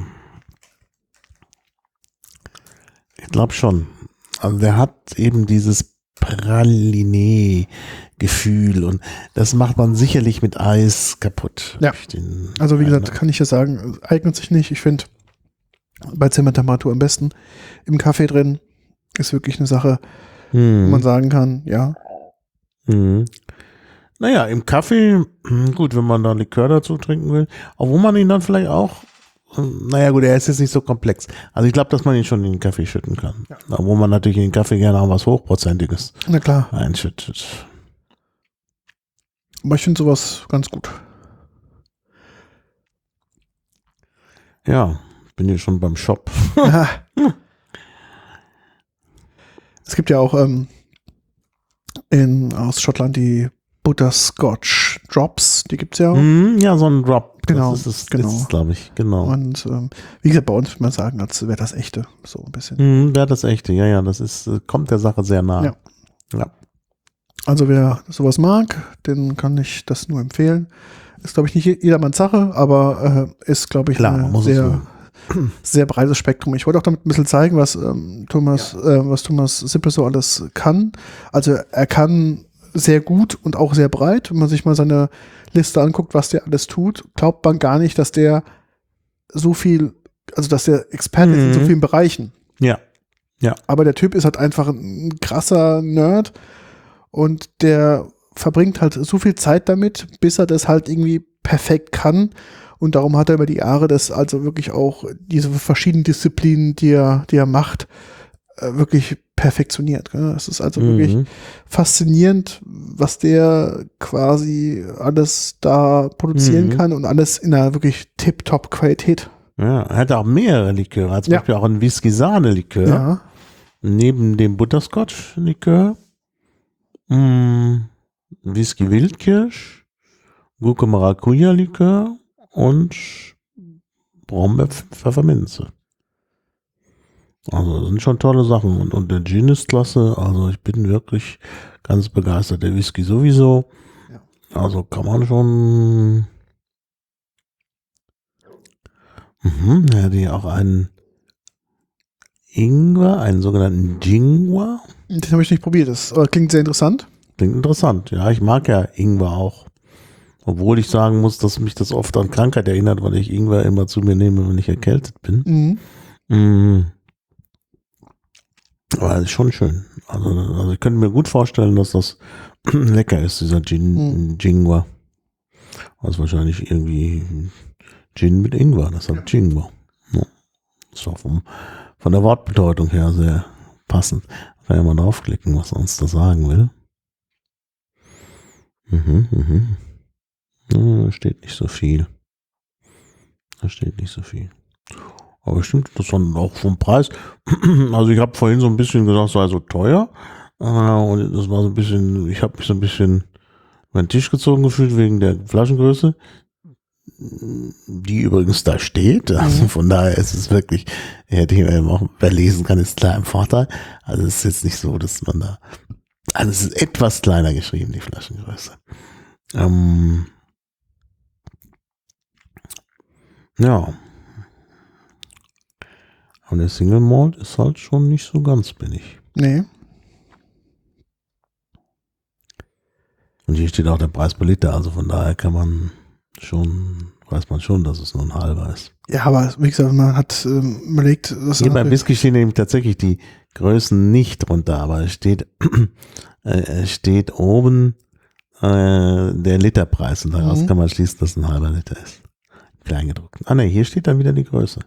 Speaker 2: ich glaube schon. Also der hat eben dieses Praline-Gefühl und das macht man sicherlich mit Eis kaputt.
Speaker 1: Ja, also wie gesagt, kann ich ja sagen, eignet sich nicht. Ich finde, bei Zimmertemperatur am besten. Im Kaffee drin ist wirklich eine Sache, wo man sagen kann, ja.
Speaker 2: Naja, im Kaffee, gut, wenn man da Likör dazu trinken will, obwohl man ihn dann vielleicht auch, naja gut, er ist jetzt nicht so komplex. Also ich glaube, dass man ihn schon in den Kaffee schütten kann. Ja. Obwohl man natürlich in den Kaffee gerne auch was Hochprozentiges einschüttet.
Speaker 1: Aber ich finde sowas ganz gut.
Speaker 2: Ja, bin hier schon beim Shop.
Speaker 1: Es gibt ja auch aus Schottland die Butterscotch Drops, die gibt es ja auch.
Speaker 2: Ja, so ein Drop.
Speaker 1: Genau,
Speaker 2: das ist glaube ich, genau.
Speaker 1: Und wie gesagt, bei uns würde man sagen, als wäre das echte, so ein bisschen.
Speaker 2: Wäre das echte, ja, das ist, kommt der Sache sehr nah. Ja.
Speaker 1: Also wer sowas mag, den kann ich das nur empfehlen. Ist, glaube ich, nicht jedermanns Sache, aber ist, glaube ich, ein sehr breites Spektrum. Ich wollte auch damit ein bisschen zeigen, was Thomas Sippel so alles kann. Also er kann sehr gut und auch sehr breit. Wenn man sich mal seine Liste anguckt, was der alles tut, glaubt man gar nicht, dass der so viel, also dass der Experte ist in so vielen Bereichen.
Speaker 2: Ja.
Speaker 1: Aber der Typ ist halt einfach ein krasser Nerd und der verbringt halt so viel Zeit damit, bis er das halt irgendwie perfekt kann. Und darum hat er über die Jahre das also wirklich auch diese verschiedenen Disziplinen, die er macht, wirklich perfektioniert. Es ist also wirklich faszinierend, was der quasi alles da produzieren kann und alles in einer wirklich tip-top Qualität.
Speaker 2: Ja, er hat auch mehrere Liköre, zum Beispiel auch ein Whisky-Sahne-Likör.
Speaker 1: Ja.
Speaker 2: Neben dem Butterscotch-Likör, Whisky-Wildkirsch, Gurke-Maracuja-Likör und Brombeer-Pfefferminze. Also das sind schon tolle Sachen. Und der Gin ist klasse. Also ich bin wirklich ganz begeistert. Der Whisky sowieso. Ja. Also kann man schon. Er hat hier auch einen Ingwer, einen sogenannten Jingwa.
Speaker 1: Den habe ich nicht probiert. Das klingt sehr interessant.
Speaker 2: Klingt interessant. Ja, ich mag ja Ingwer auch. Obwohl ich sagen muss, dass mich das oft an Krankheit erinnert, weil ich Ingwer immer zu mir nehme, wenn ich erkältet bin. Aber das ist schon schön. Also ich könnte mir gut vorstellen, dass das lecker ist, dieser Jingwa. Also wahrscheinlich irgendwie Gin mit Ingwer, deshalb Jingwa. Ja. Das ist auch von der Wortbedeutung her sehr passend. Kann ja mal draufklicken, was er uns da sagen will. Da steht nicht so viel. Aber stimmt, das dann auch vom Preis. Also ich habe vorhin so ein bisschen gesagt, es sei so teuer. Und das war so ein bisschen, ich habe mich so ein bisschen über den Tisch gezogen gefühlt wegen der Flaschengröße, die übrigens da steht. Also von daher ist es wirklich, hätte ich mir auch, wer lesen kann, ist klar im Vorteil. Also es ist jetzt nicht so, dass man da, also es ist etwas kleiner geschrieben, die Flaschengröße. Ja. Und der Single Malt ist halt schon nicht so ganz billig.
Speaker 1: Nee.
Speaker 2: Und hier steht auch der Preis per Liter, also von daher weiß man schon, dass es nur ein halber ist.
Speaker 1: Ja, aber wie gesagt, man hat überlegt, dass
Speaker 2: hier beim Whisky stehen nämlich tatsächlich die Größen nicht drunter, aber es steht oben der Literpreis und daraus kann man schließen, dass ein halber Liter ist. Kleingedruckt. Ah ne, hier steht dann wieder die Größe.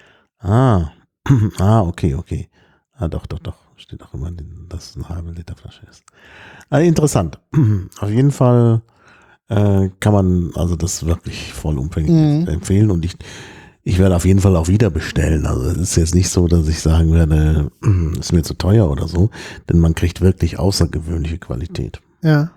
Speaker 2: Okay. Doch. Steht auch immer, dass es eine halbe Liter Flasche ist. Interessant. Auf jeden Fall kann man also das wirklich vollumfänglich empfehlen und ich werde auf jeden Fall auch wieder bestellen. Also es ist jetzt nicht so, dass ich sagen werde, ist mir zu teuer oder so, denn man kriegt wirklich außergewöhnliche Qualität.
Speaker 1: Ja.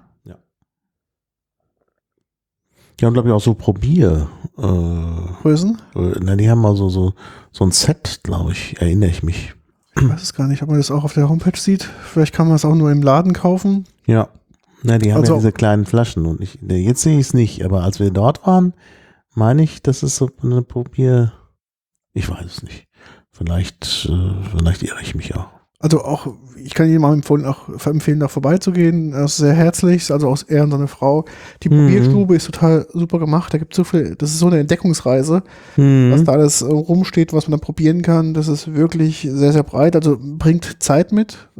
Speaker 2: Die haben, glaube ich, auch so
Speaker 1: Größen?
Speaker 2: Die haben mal so ein Set, glaube ich, erinnere ich mich.
Speaker 1: Ich weiß es gar nicht, ob man das auch auf der Homepage sieht. Vielleicht kann man es auch nur im Laden kaufen.
Speaker 2: Ja. Die haben
Speaker 1: Also,
Speaker 2: ja diese kleinen Flaschen und jetzt sehe ich es nicht, aber als wir dort waren, meine ich, das ist so eine ich weiß es nicht. Vielleicht irre ich mich auch.
Speaker 1: Also auch, ich kann jedem mal empfehlen, da vorbeizugehen. Das ist sehr herzlich, also auch er und seine Frau. Die Probierstube ist total super gemacht. Da gibt es so viel, das ist so eine Entdeckungsreise, was da alles rumsteht, was man dann probieren kann. Das ist wirklich sehr, sehr breit, also bringt Zeit mit.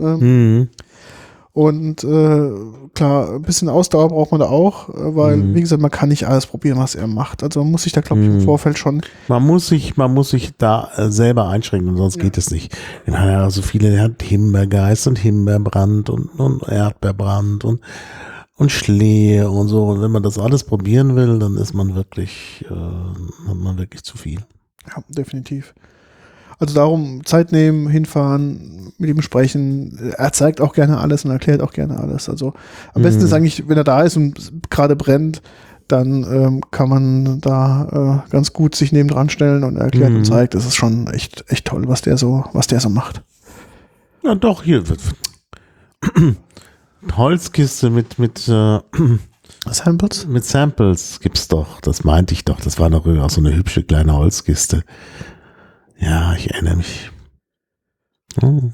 Speaker 1: Und klar, ein bisschen Ausdauer braucht man da auch, weil, wie gesagt, man kann nicht alles probieren, was er macht. Also man muss sich da, glaube ich, im Vorfeld schon...
Speaker 2: Man muss sich da selber einschränken, sonst geht es nicht. Er hat ja so viele, er hat Himbeergeist und Himbeerbrand und Erdbeerbrand und Schlehe und so. Und wenn man das alles probieren will, dann ist man wirklich, hat man wirklich zu viel.
Speaker 1: Ja, definitiv. Also darum Zeit nehmen, hinfahren, mit ihm sprechen. Er zeigt auch gerne alles und erklärt auch gerne alles. Also am besten ist eigentlich, wenn er da ist und gerade brennt, dann kann man da ganz gut sich nebendran stellen und er erklärt und zeigt. Das ist schon echt toll, was der so macht.
Speaker 2: Ja, doch, hier wird Holzkiste mit
Speaker 1: Samples?
Speaker 2: Mit Samples gibt's doch. Das meinte ich doch. Das war doch auch so eine hübsche kleine Holzkiste. Ja, ich erinnere mich. Und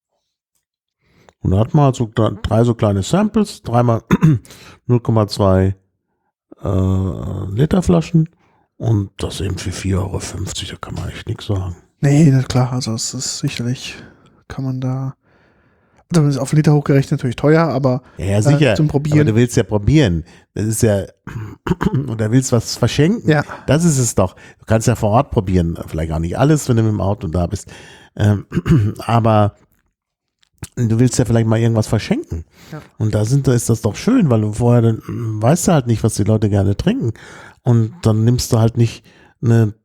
Speaker 2: da hat man halt so 3 so kleine Samples, 3 mal 0,2 Liter Flaschen und das eben für 4,50 Euro. Da kann man echt nichts sagen.
Speaker 1: Nee, das ist klar. Also es ist sicherlich, kann man da, also auf Liter hochgerechnet natürlich teuer, aber
Speaker 2: ja, sicher.
Speaker 1: Zum Probieren.
Speaker 2: Aber du willst ja probieren. Das ist ja, oder willst was verschenken.
Speaker 1: Ja.
Speaker 2: Das ist es doch. Du kannst ja vor Ort probieren. Vielleicht auch nicht alles, wenn du mit dem Auto da bist. Aber du willst ja vielleicht mal irgendwas verschenken. Ja. Und da ist das doch schön, weil du vorher dann weißt du halt nicht, was die Leute gerne trinken. Und dann nimmst du halt nicht eine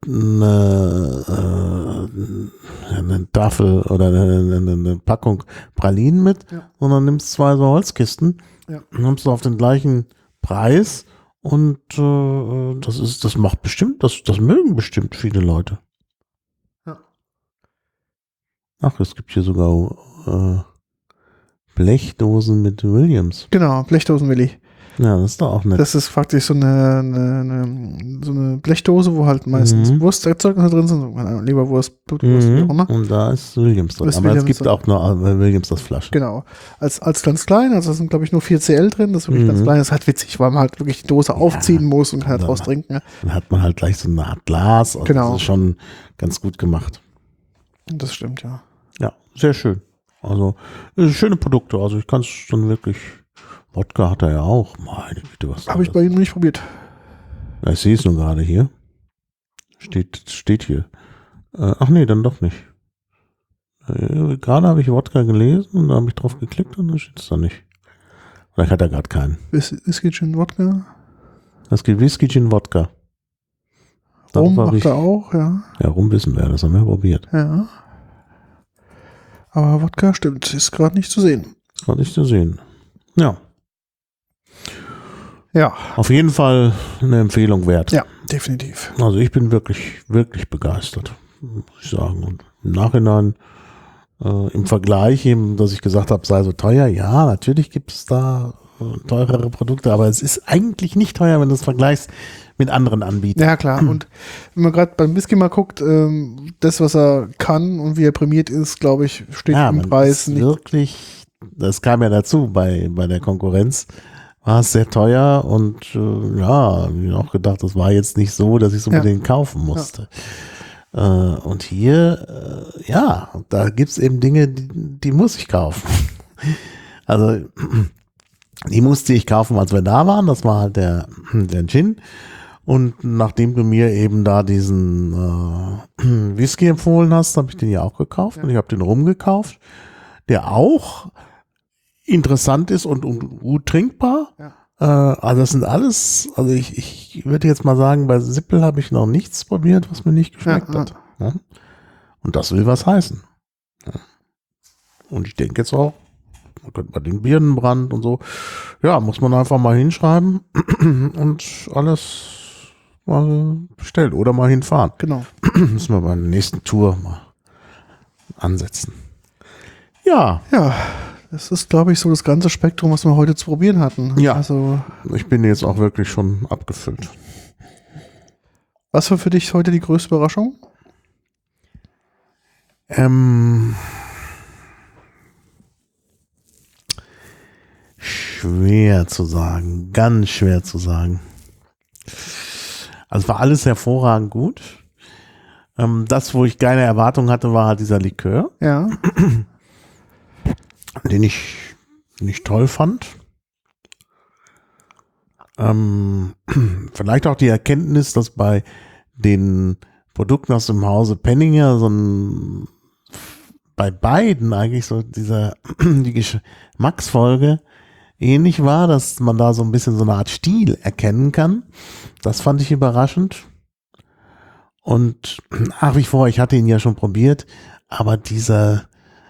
Speaker 2: Tafel oder eine Packung Pralinen mit, sondern nimmst 2 so Holzkisten, nimmst du auf den gleichen Preis und das macht bestimmt, das mögen bestimmt viele Leute. Ja. Ach, es gibt hier sogar Blechdosen mit Williams.
Speaker 1: Genau, Blechdosen Willi.
Speaker 2: Ja, das ist doch auch nett.
Speaker 1: Das ist faktisch so eine Blechdose, wo halt meistens Wursterzeugnisse drin sind, so Leberwurst, Blutwurst, wie auch immer.
Speaker 2: Und da ist Williams drin. Aber es gibt auch nur Williams das Flasche.
Speaker 1: Genau. Als ganz klein, also da sind glaube ich nur 4 CL drin, das ist wirklich ganz klein. Das ist halt witzig, weil man halt wirklich die Dose aufziehen muss und kann halt draus trinken. Ja.
Speaker 2: Dann hat man halt gleich so eine Art Glas. Also
Speaker 1: Genau.
Speaker 2: Das ist schon ganz gut gemacht.
Speaker 1: Das stimmt, ja.
Speaker 2: Ja, sehr schön. Also, schöne Produkte. Also, ich kann es schon wirklich. Wodka hat er ja auch. Meine Güte, was
Speaker 1: Habe ich bei ihm noch nicht probiert.
Speaker 2: Ja, ich sehe es nur gerade hier. Steht hier. Ach nee, dann doch nicht. Gerade habe ich Wodka gelesen und da habe ich drauf geklickt und dann steht es da nicht. Vielleicht hat er gerade keinen.
Speaker 1: Whisky, Gin, Wodka.
Speaker 2: Es gibt Whisky, Gin, Wodka.
Speaker 1: Rum macht er auch, ja.
Speaker 2: Ja, Rum wissen wir, das haben wir probiert.
Speaker 1: Ja. Aber Wodka stimmt, ist gerade nicht zu sehen.
Speaker 2: Gerade nicht zu sehen. Ja.
Speaker 1: Ja.
Speaker 2: Auf jeden Fall eine Empfehlung wert.
Speaker 1: Ja, definitiv.
Speaker 2: Also ich bin wirklich, wirklich begeistert, muss ich sagen. Und im Nachhinein, im Vergleich eben, dass ich gesagt habe, sei so teuer. Ja, natürlich gibt es da teurere Produkte, aber es ist eigentlich nicht teuer, wenn du es vergleichst mit anderen Anbietern.
Speaker 1: Ja, klar. Und wenn man gerade beim Whisky mal guckt, das, was er kann und wie er prämiert ist, glaube ich, steht im Preis nicht.
Speaker 2: Wirklich, das kam ja dazu bei der Konkurrenz. War es sehr teuer und ja, ich habe auch gedacht, das war jetzt nicht so, dass ich es unbedingt kaufen musste. Ja. Und hier, ja, da gibt es eben Dinge, die muss ich kaufen. Also, die musste ich kaufen, als wir da waren. Das war halt der Gin. Und nachdem du mir eben da diesen Whisky empfohlen hast, habe ich den ja auch gekauft. Ja. Und ich habe den rumgekauft, der auch interessant ist und gut trinkbar. Ja. Also das sind alles, also ich würde jetzt mal sagen, bei Sippel habe ich noch nichts probiert, was mir nicht geschmeckt hat. Ja? Und das will was heißen. Ja. Und ich denke jetzt auch, man könnte mal den Birnenbrand und so, ja, muss man einfach mal hinschreiben und alles mal bestellen oder mal hinfahren.
Speaker 1: Genau.
Speaker 2: Müssen wir bei der nächsten Tour mal ansetzen. Ja.
Speaker 1: Ja. Das ist, glaube ich, so das ganze Spektrum, was wir heute zu probieren hatten.
Speaker 2: Ja,
Speaker 1: also,
Speaker 2: ich bin jetzt auch wirklich schon abgefüllt.
Speaker 1: Was war für dich heute die größte Überraschung?
Speaker 2: Schwer zu sagen, ganz schwer zu sagen. Also es war alles hervorragend gut. Das, wo ich keine Erwartung hatte, war halt dieser Likör.
Speaker 1: Ja.
Speaker 2: Den ich nicht toll fand. Vielleicht auch die Erkenntnis, dass bei den Produkten aus dem Hause Penninger bei beiden eigentlich so die Geschmacksfolge ähnlich war, dass man da so ein bisschen so eine Art Stil erkennen kann. Das fand ich überraschend. Und nach wie vor, ich hatte ihn ja schon probiert, aber dieser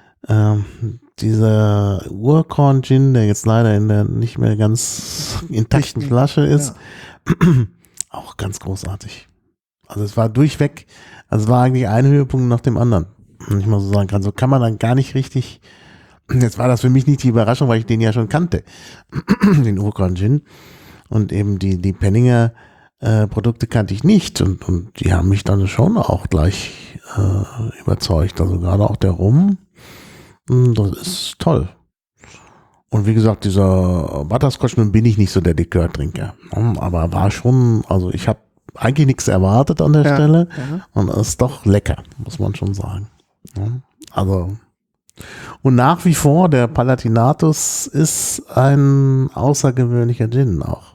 Speaker 2: Urkorn-Gin, der jetzt leider in der nicht mehr ganz intakten Flasche ist, auch ganz großartig. Also es war durchweg, also es war eigentlich ein Höhepunkt nach dem anderen, wenn ich mal so sagen kann. So kann man dann gar nicht richtig, jetzt war das für mich nicht die Überraschung, weil ich den ja schon kannte, den Urkorn-Gin. Und eben die Penninger Produkte kannte ich nicht und die haben mich dann schon auch gleich überzeugt. Also gerade auch der Rum, das ist toll. Und wie gesagt, dieser Butterscotch, nun bin ich nicht so der Likörtrinker. Aber war schon, also ich habe eigentlich nichts erwartet an der Stelle. Ja. Und es ist doch lecker, muss man schon sagen. Also, und nach wie vor, der Palatinatus ist ein außergewöhnlicher Gin auch.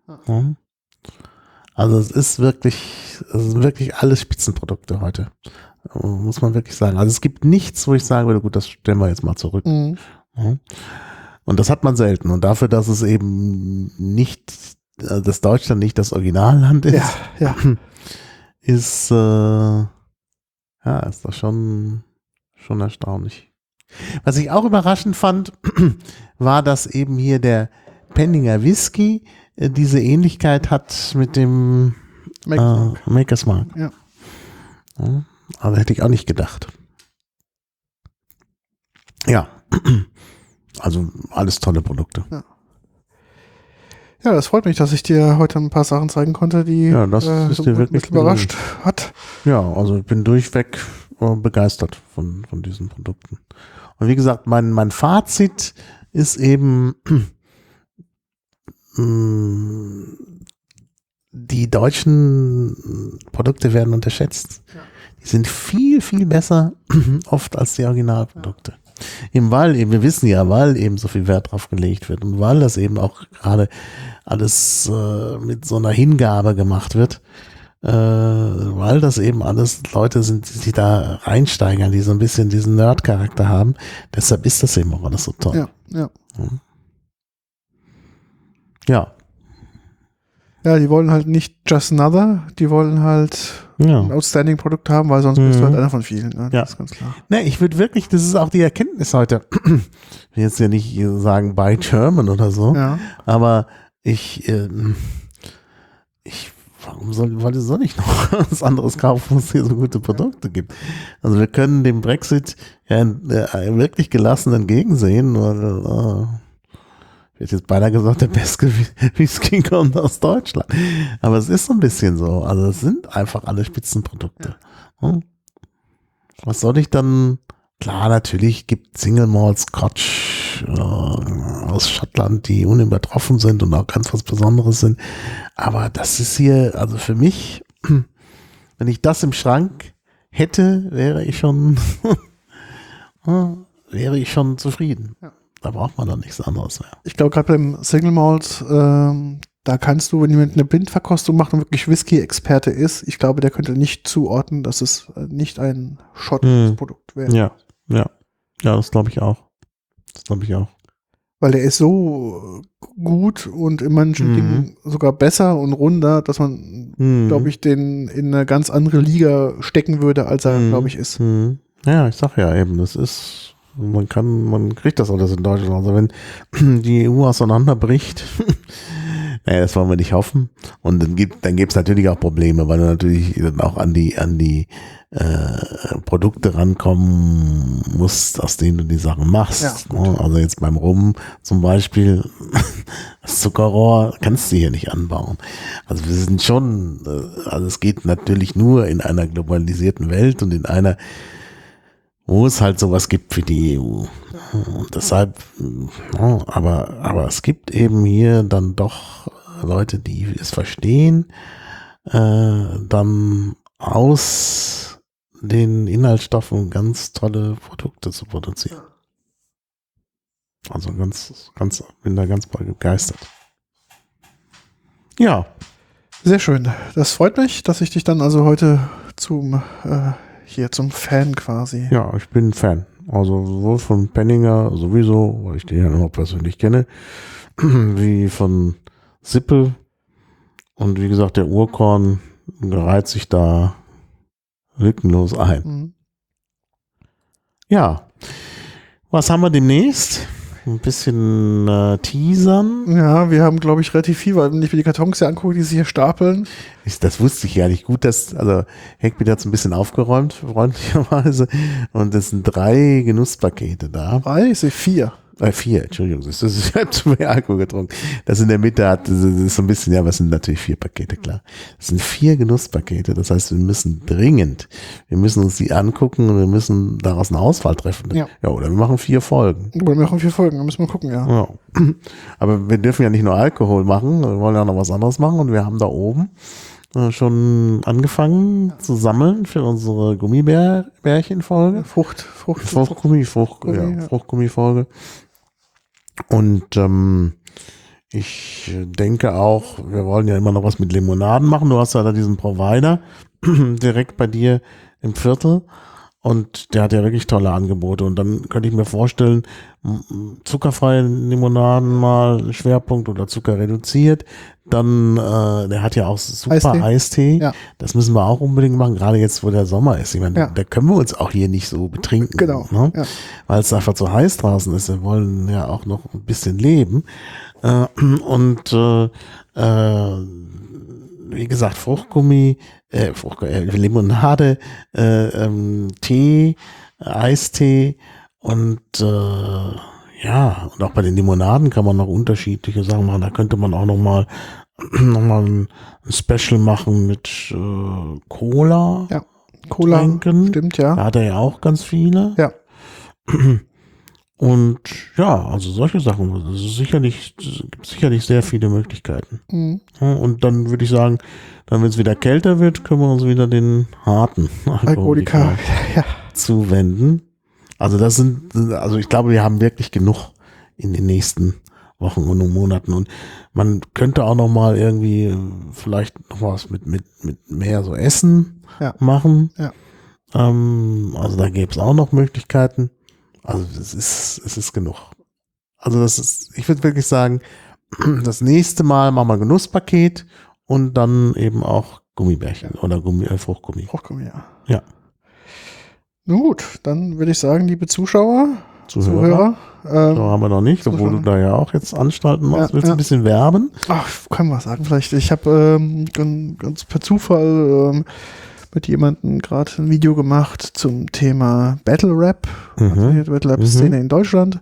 Speaker 2: Also es ist wirklich alles Spitzenprodukte heute. Muss man wirklich sagen. Also es gibt nichts, wo ich sagen würde, gut, das stellen wir jetzt mal zurück. Mhm. Und das hat man selten. Und dafür, dass es eben nicht, dass Deutschland nicht das Originalland ist, ist ist das schon erstaunlich. Was ich auch überraschend fand, war, dass eben hier der Penninger Whisky diese Ähnlichkeit hat mit dem Maker's Mark. Ja. Also hätte ich auch nicht gedacht. Ja, also alles tolle Produkte.
Speaker 1: Ja, das freut mich, dass ich dir heute ein paar Sachen zeigen konnte, die
Speaker 2: das ist dir wirklich
Speaker 1: überrascht hat.
Speaker 2: Ja, also ich bin durchweg begeistert von diesen Produkten. Und wie gesagt, mein Fazit ist eben, die deutschen Produkte werden unterschätzt. Ja. Die sind viel, viel besser oft als die Originalprodukte. Ja. Eben weil eben, wir wissen ja, weil eben so viel Wert drauf gelegt wird und weil das eben auch gerade alles mit so einer Hingabe gemacht wird, weil das eben alles Leute sind, die sich da reinsteigern, die so ein bisschen diesen Nerd-Charakter haben. Deshalb ist das eben auch alles so toll.
Speaker 1: Ja, ja.
Speaker 2: Ja.
Speaker 1: Ja, die wollen halt nicht just another, die wollen halt ein Outstanding-Produkt haben, weil sonst bist du halt einer von vielen. Ne?
Speaker 2: Ja.
Speaker 1: Das ist ganz klar.
Speaker 2: Ne, ich würde wirklich, das ist auch die Erkenntnis heute, ich will jetzt ja nicht sagen buy German oder so, aber warum soll ich noch was anderes kaufen, wo es hier so gute Produkte gibt? Also wir können dem Brexit ja wirklich gelassen entgegensehen, weil ich hätte jetzt beinahe gesagt, der beste Whisky kommt aus Deutschland. Aber es ist so ein bisschen so. Also es sind einfach alle Spitzenprodukte. Was soll ich dann? Klar, natürlich gibt Single Malt Scotch aus Schottland, die unübertroffen sind und auch ganz was Besonderes sind. Aber das ist hier, also für mich, wenn ich das im Schrank hätte, wäre ich schon zufrieden. Ja. Da braucht man dann nichts anderes mehr.
Speaker 1: Ich glaube, gerade beim Single Malt, da kannst du, wenn jemand eine Blindverkostung macht und wirklich Whisky-Experte ist, ich glaube, der könnte nicht zuordnen, dass es nicht ein schottisches Produkt wäre.
Speaker 2: Ja, das glaube ich auch.
Speaker 1: Weil der ist so gut und in manchen Dingen sogar besser und runder, dass man, glaube ich, den in eine ganz andere Liga stecken würde, als er, glaube ich, ist.
Speaker 2: Ja, ich sag ja eben, das ist, man kriegt das alles in Deutschland. Also wenn die EU auseinanderbricht, naja, das wollen wir nicht hoffen. Und dann gibt es natürlich auch Probleme, weil du natürlich dann auch an die Produkte rankommen musst, aus denen du die Sachen machst. Ja, also jetzt beim Rum zum Beispiel, das Zuckerrohr kannst du hier nicht anbauen. Also wir sind schon, also es geht natürlich nur in einer globalisierten Welt und in einer, wo es halt sowas gibt wie die EU. Und deshalb, aber es gibt eben hier dann doch Leute, die es verstehen, dann aus den Inhaltsstoffen ganz tolle Produkte zu produzieren. Also bin da ganz begeistert. Ja.
Speaker 1: Sehr schön. Das freut mich, dass ich dich dann also heute zum Fan quasi.
Speaker 2: Ja, ich bin Fan. Also sowohl von Penninger sowieso, weil ich den ja noch persönlich kenne, wie von Sippel. Und wie gesagt, der Urkorn reiht sich da lückenlos ein. Ja. Was haben wir demnächst? Ein bisschen teasern.
Speaker 1: Ja, wir haben, glaube ich, relativ viel, weil wenn ich mir die Kartons hier angucke, die sich hier stapeln.
Speaker 2: Das wusste ich ja nicht gut, also Heckbeat hat es ein bisschen aufgeräumt, freundlicherweise. Und es sind 3 Genusspakete da.
Speaker 1: 3? Ich sehe 4.
Speaker 2: 4, Entschuldigung, das ist zu viel Alkohol getrunken. Das in der Mitte das ist so ein bisschen, ja, aber es sind natürlich 4 Pakete, klar. Das sind 4 Genusspakete, das heißt, wir müssen uns die angucken und wir müssen daraus eine Auswahl treffen. Ja, oder wir machen 4 Folgen.
Speaker 1: Oder wir machen 4 Folgen, dann müssen wir gucken, ja.
Speaker 2: Aber wir dürfen ja nicht nur Alkohol machen, wir wollen ja noch was anderes machen und wir haben da oben schon angefangen zu sammeln für unsere Gummibärchen-Folge. Fruchtgummi-Folge. Und ich denke auch, wir wollen ja immer noch was mit Limonaden machen. Du hast ja da diesen Provider direkt bei dir im Viertel und der hat ja wirklich tolle Angebote. Und dann könnte ich mir vorstellen, zuckerfreie Limonaden mal Schwerpunkt oder Zucker reduziert. Dann, der hat ja auch super Eistee. Ja. Das müssen wir auch unbedingt machen, gerade jetzt, wo der Sommer ist. Ich meine, da können wir uns auch hier nicht so betrinken. Genau. Ne? Ja. Weil es einfach zu heiß draußen ist. Wir wollen ja auch noch ein bisschen leben. Wie gesagt, Fruchtgummi, Limonade, Tee, Eistee und Ja, und auch bei den Limonaden kann man noch unterschiedliche Sachen machen. Da könnte man auch noch mal ein Special machen mit Cola.
Speaker 1: Ja, Cola,
Speaker 2: Getränken.
Speaker 1: stimmt, ja.
Speaker 2: Da hat er ja auch ganz viele.
Speaker 1: Ja.
Speaker 2: Und ja, also solche Sachen. Also gibt sicherlich sehr viele Möglichkeiten.
Speaker 1: Mhm.
Speaker 2: Und dann würde ich sagen, dann, wenn es wieder kälter wird, können wir uns wieder den harten
Speaker 1: Alkoholiker, ja.
Speaker 2: zuwenden. Also also ich glaube, wir haben wirklich genug in den nächsten Wochen und Monaten. Und man könnte auch noch mal irgendwie vielleicht noch was mit mehr so Essen machen.
Speaker 1: Ja.
Speaker 2: Also da gäbe es auch noch Möglichkeiten. Also es ist genug. Also ich würde wirklich sagen, das nächste Mal machen wir Genusspaket und dann eben auch Gummibärchen oder Fruchtgummi.
Speaker 1: Fruchtgummi, ja.
Speaker 2: Ja.
Speaker 1: Nun gut, dann würde ich sagen, liebe Zuhörer.
Speaker 2: So haben wir noch nicht, obwohl du da ja auch jetzt Anstalten machst. Willst du ein bisschen werben?
Speaker 1: Ach, kann man sagen, vielleicht. Ich habe ganz per Zufall mit jemandem gerade ein Video gemacht zum Thema Battle Rap, also die Battle Rap Szene in Deutschland.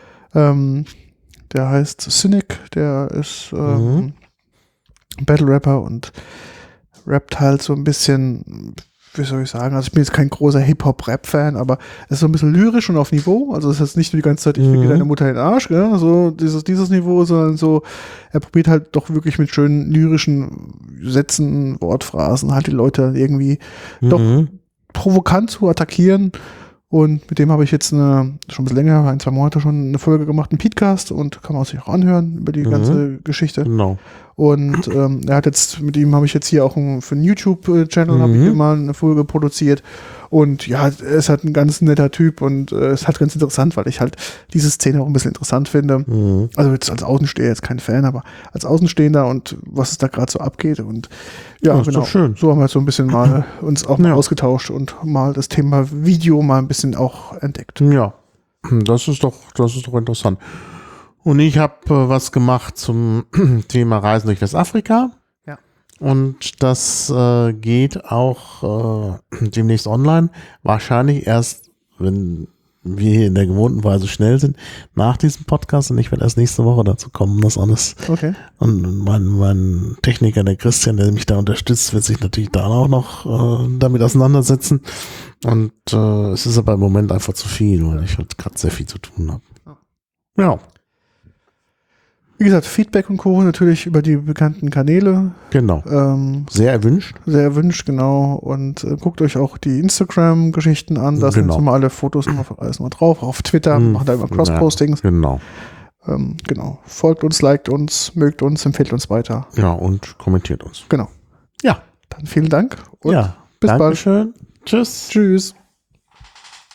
Speaker 1: Der heißt Cynic, der ist Battle Rapper und rappt halt so ein bisschen, wie soll ich sagen, also ich bin jetzt kein großer Hip-Hop-Rap-Fan, aber es ist so ein bisschen lyrisch und auf Niveau, also es ist jetzt nicht nur die ganze Zeit, ich fick deine Mutter in den Arsch, gell? So dieses Niveau, sondern so, er probiert halt doch wirklich mit schönen lyrischen Sätzen, Wortphrasen halt die Leute irgendwie doch provokant zu attackieren. Und mit dem habe ich jetzt schon ein bisschen länger, 1-2 Monate schon eine Folge gemacht, einen Podcast, und kann man sich auch anhören über die ganze Geschichte.
Speaker 2: Genau.
Speaker 1: Und mit ihm habe ich jetzt hier auch für einen YouTube-Channel habe ich mal eine Folge produziert. Und ja, er ist halt ein ganz netter Typ und ist halt ganz interessant, weil ich halt diese Szene auch ein bisschen interessant finde. Also jetzt als Außenstehender, jetzt kein Fan, aber als Außenstehender und was es da gerade so abgeht. Und ja, genau.
Speaker 2: Schön.
Speaker 1: So haben wir so ein bisschen mal uns auch mal ausgetauscht und mal das Thema Video mal ein bisschen auch entdeckt.
Speaker 2: Ja, das ist doch interessant. Und ich habe was gemacht zum Thema Reisen durch Westafrika.
Speaker 1: Ja.
Speaker 2: Und das geht auch demnächst online. Wahrscheinlich erst, wenn wir hier in der gewohnten Weise schnell sind, nach diesem Podcast. Und ich werde erst nächste Woche dazu kommen, das alles.
Speaker 1: Okay.
Speaker 2: Und mein Techniker, der Christian, der mich da unterstützt, wird sich natürlich da auch noch damit auseinandersetzen. Und es ist aber im Moment einfach zu viel, weil ich halt gerade sehr viel zu tun habe. Ja.
Speaker 1: Wie gesagt, Feedback und Co. natürlich über die bekannten Kanäle.
Speaker 2: Genau. Sehr erwünscht.
Speaker 1: Sehr erwünscht, genau. Und guckt euch auch die Instagram-Geschichten an. Da sind so mal alle Fotos alles mal drauf. Auf Twitter machen da immer Cross-Postings.
Speaker 2: Ja, genau.
Speaker 1: Genau. Folgt uns, liked uns, mögt uns, empfiehlt uns weiter.
Speaker 2: Ja, und kommentiert uns.
Speaker 1: Genau.
Speaker 2: Ja.
Speaker 1: Dann vielen Dank und
Speaker 2: ja,
Speaker 1: bis
Speaker 2: Dankeschön.
Speaker 1: bald. Tschüss.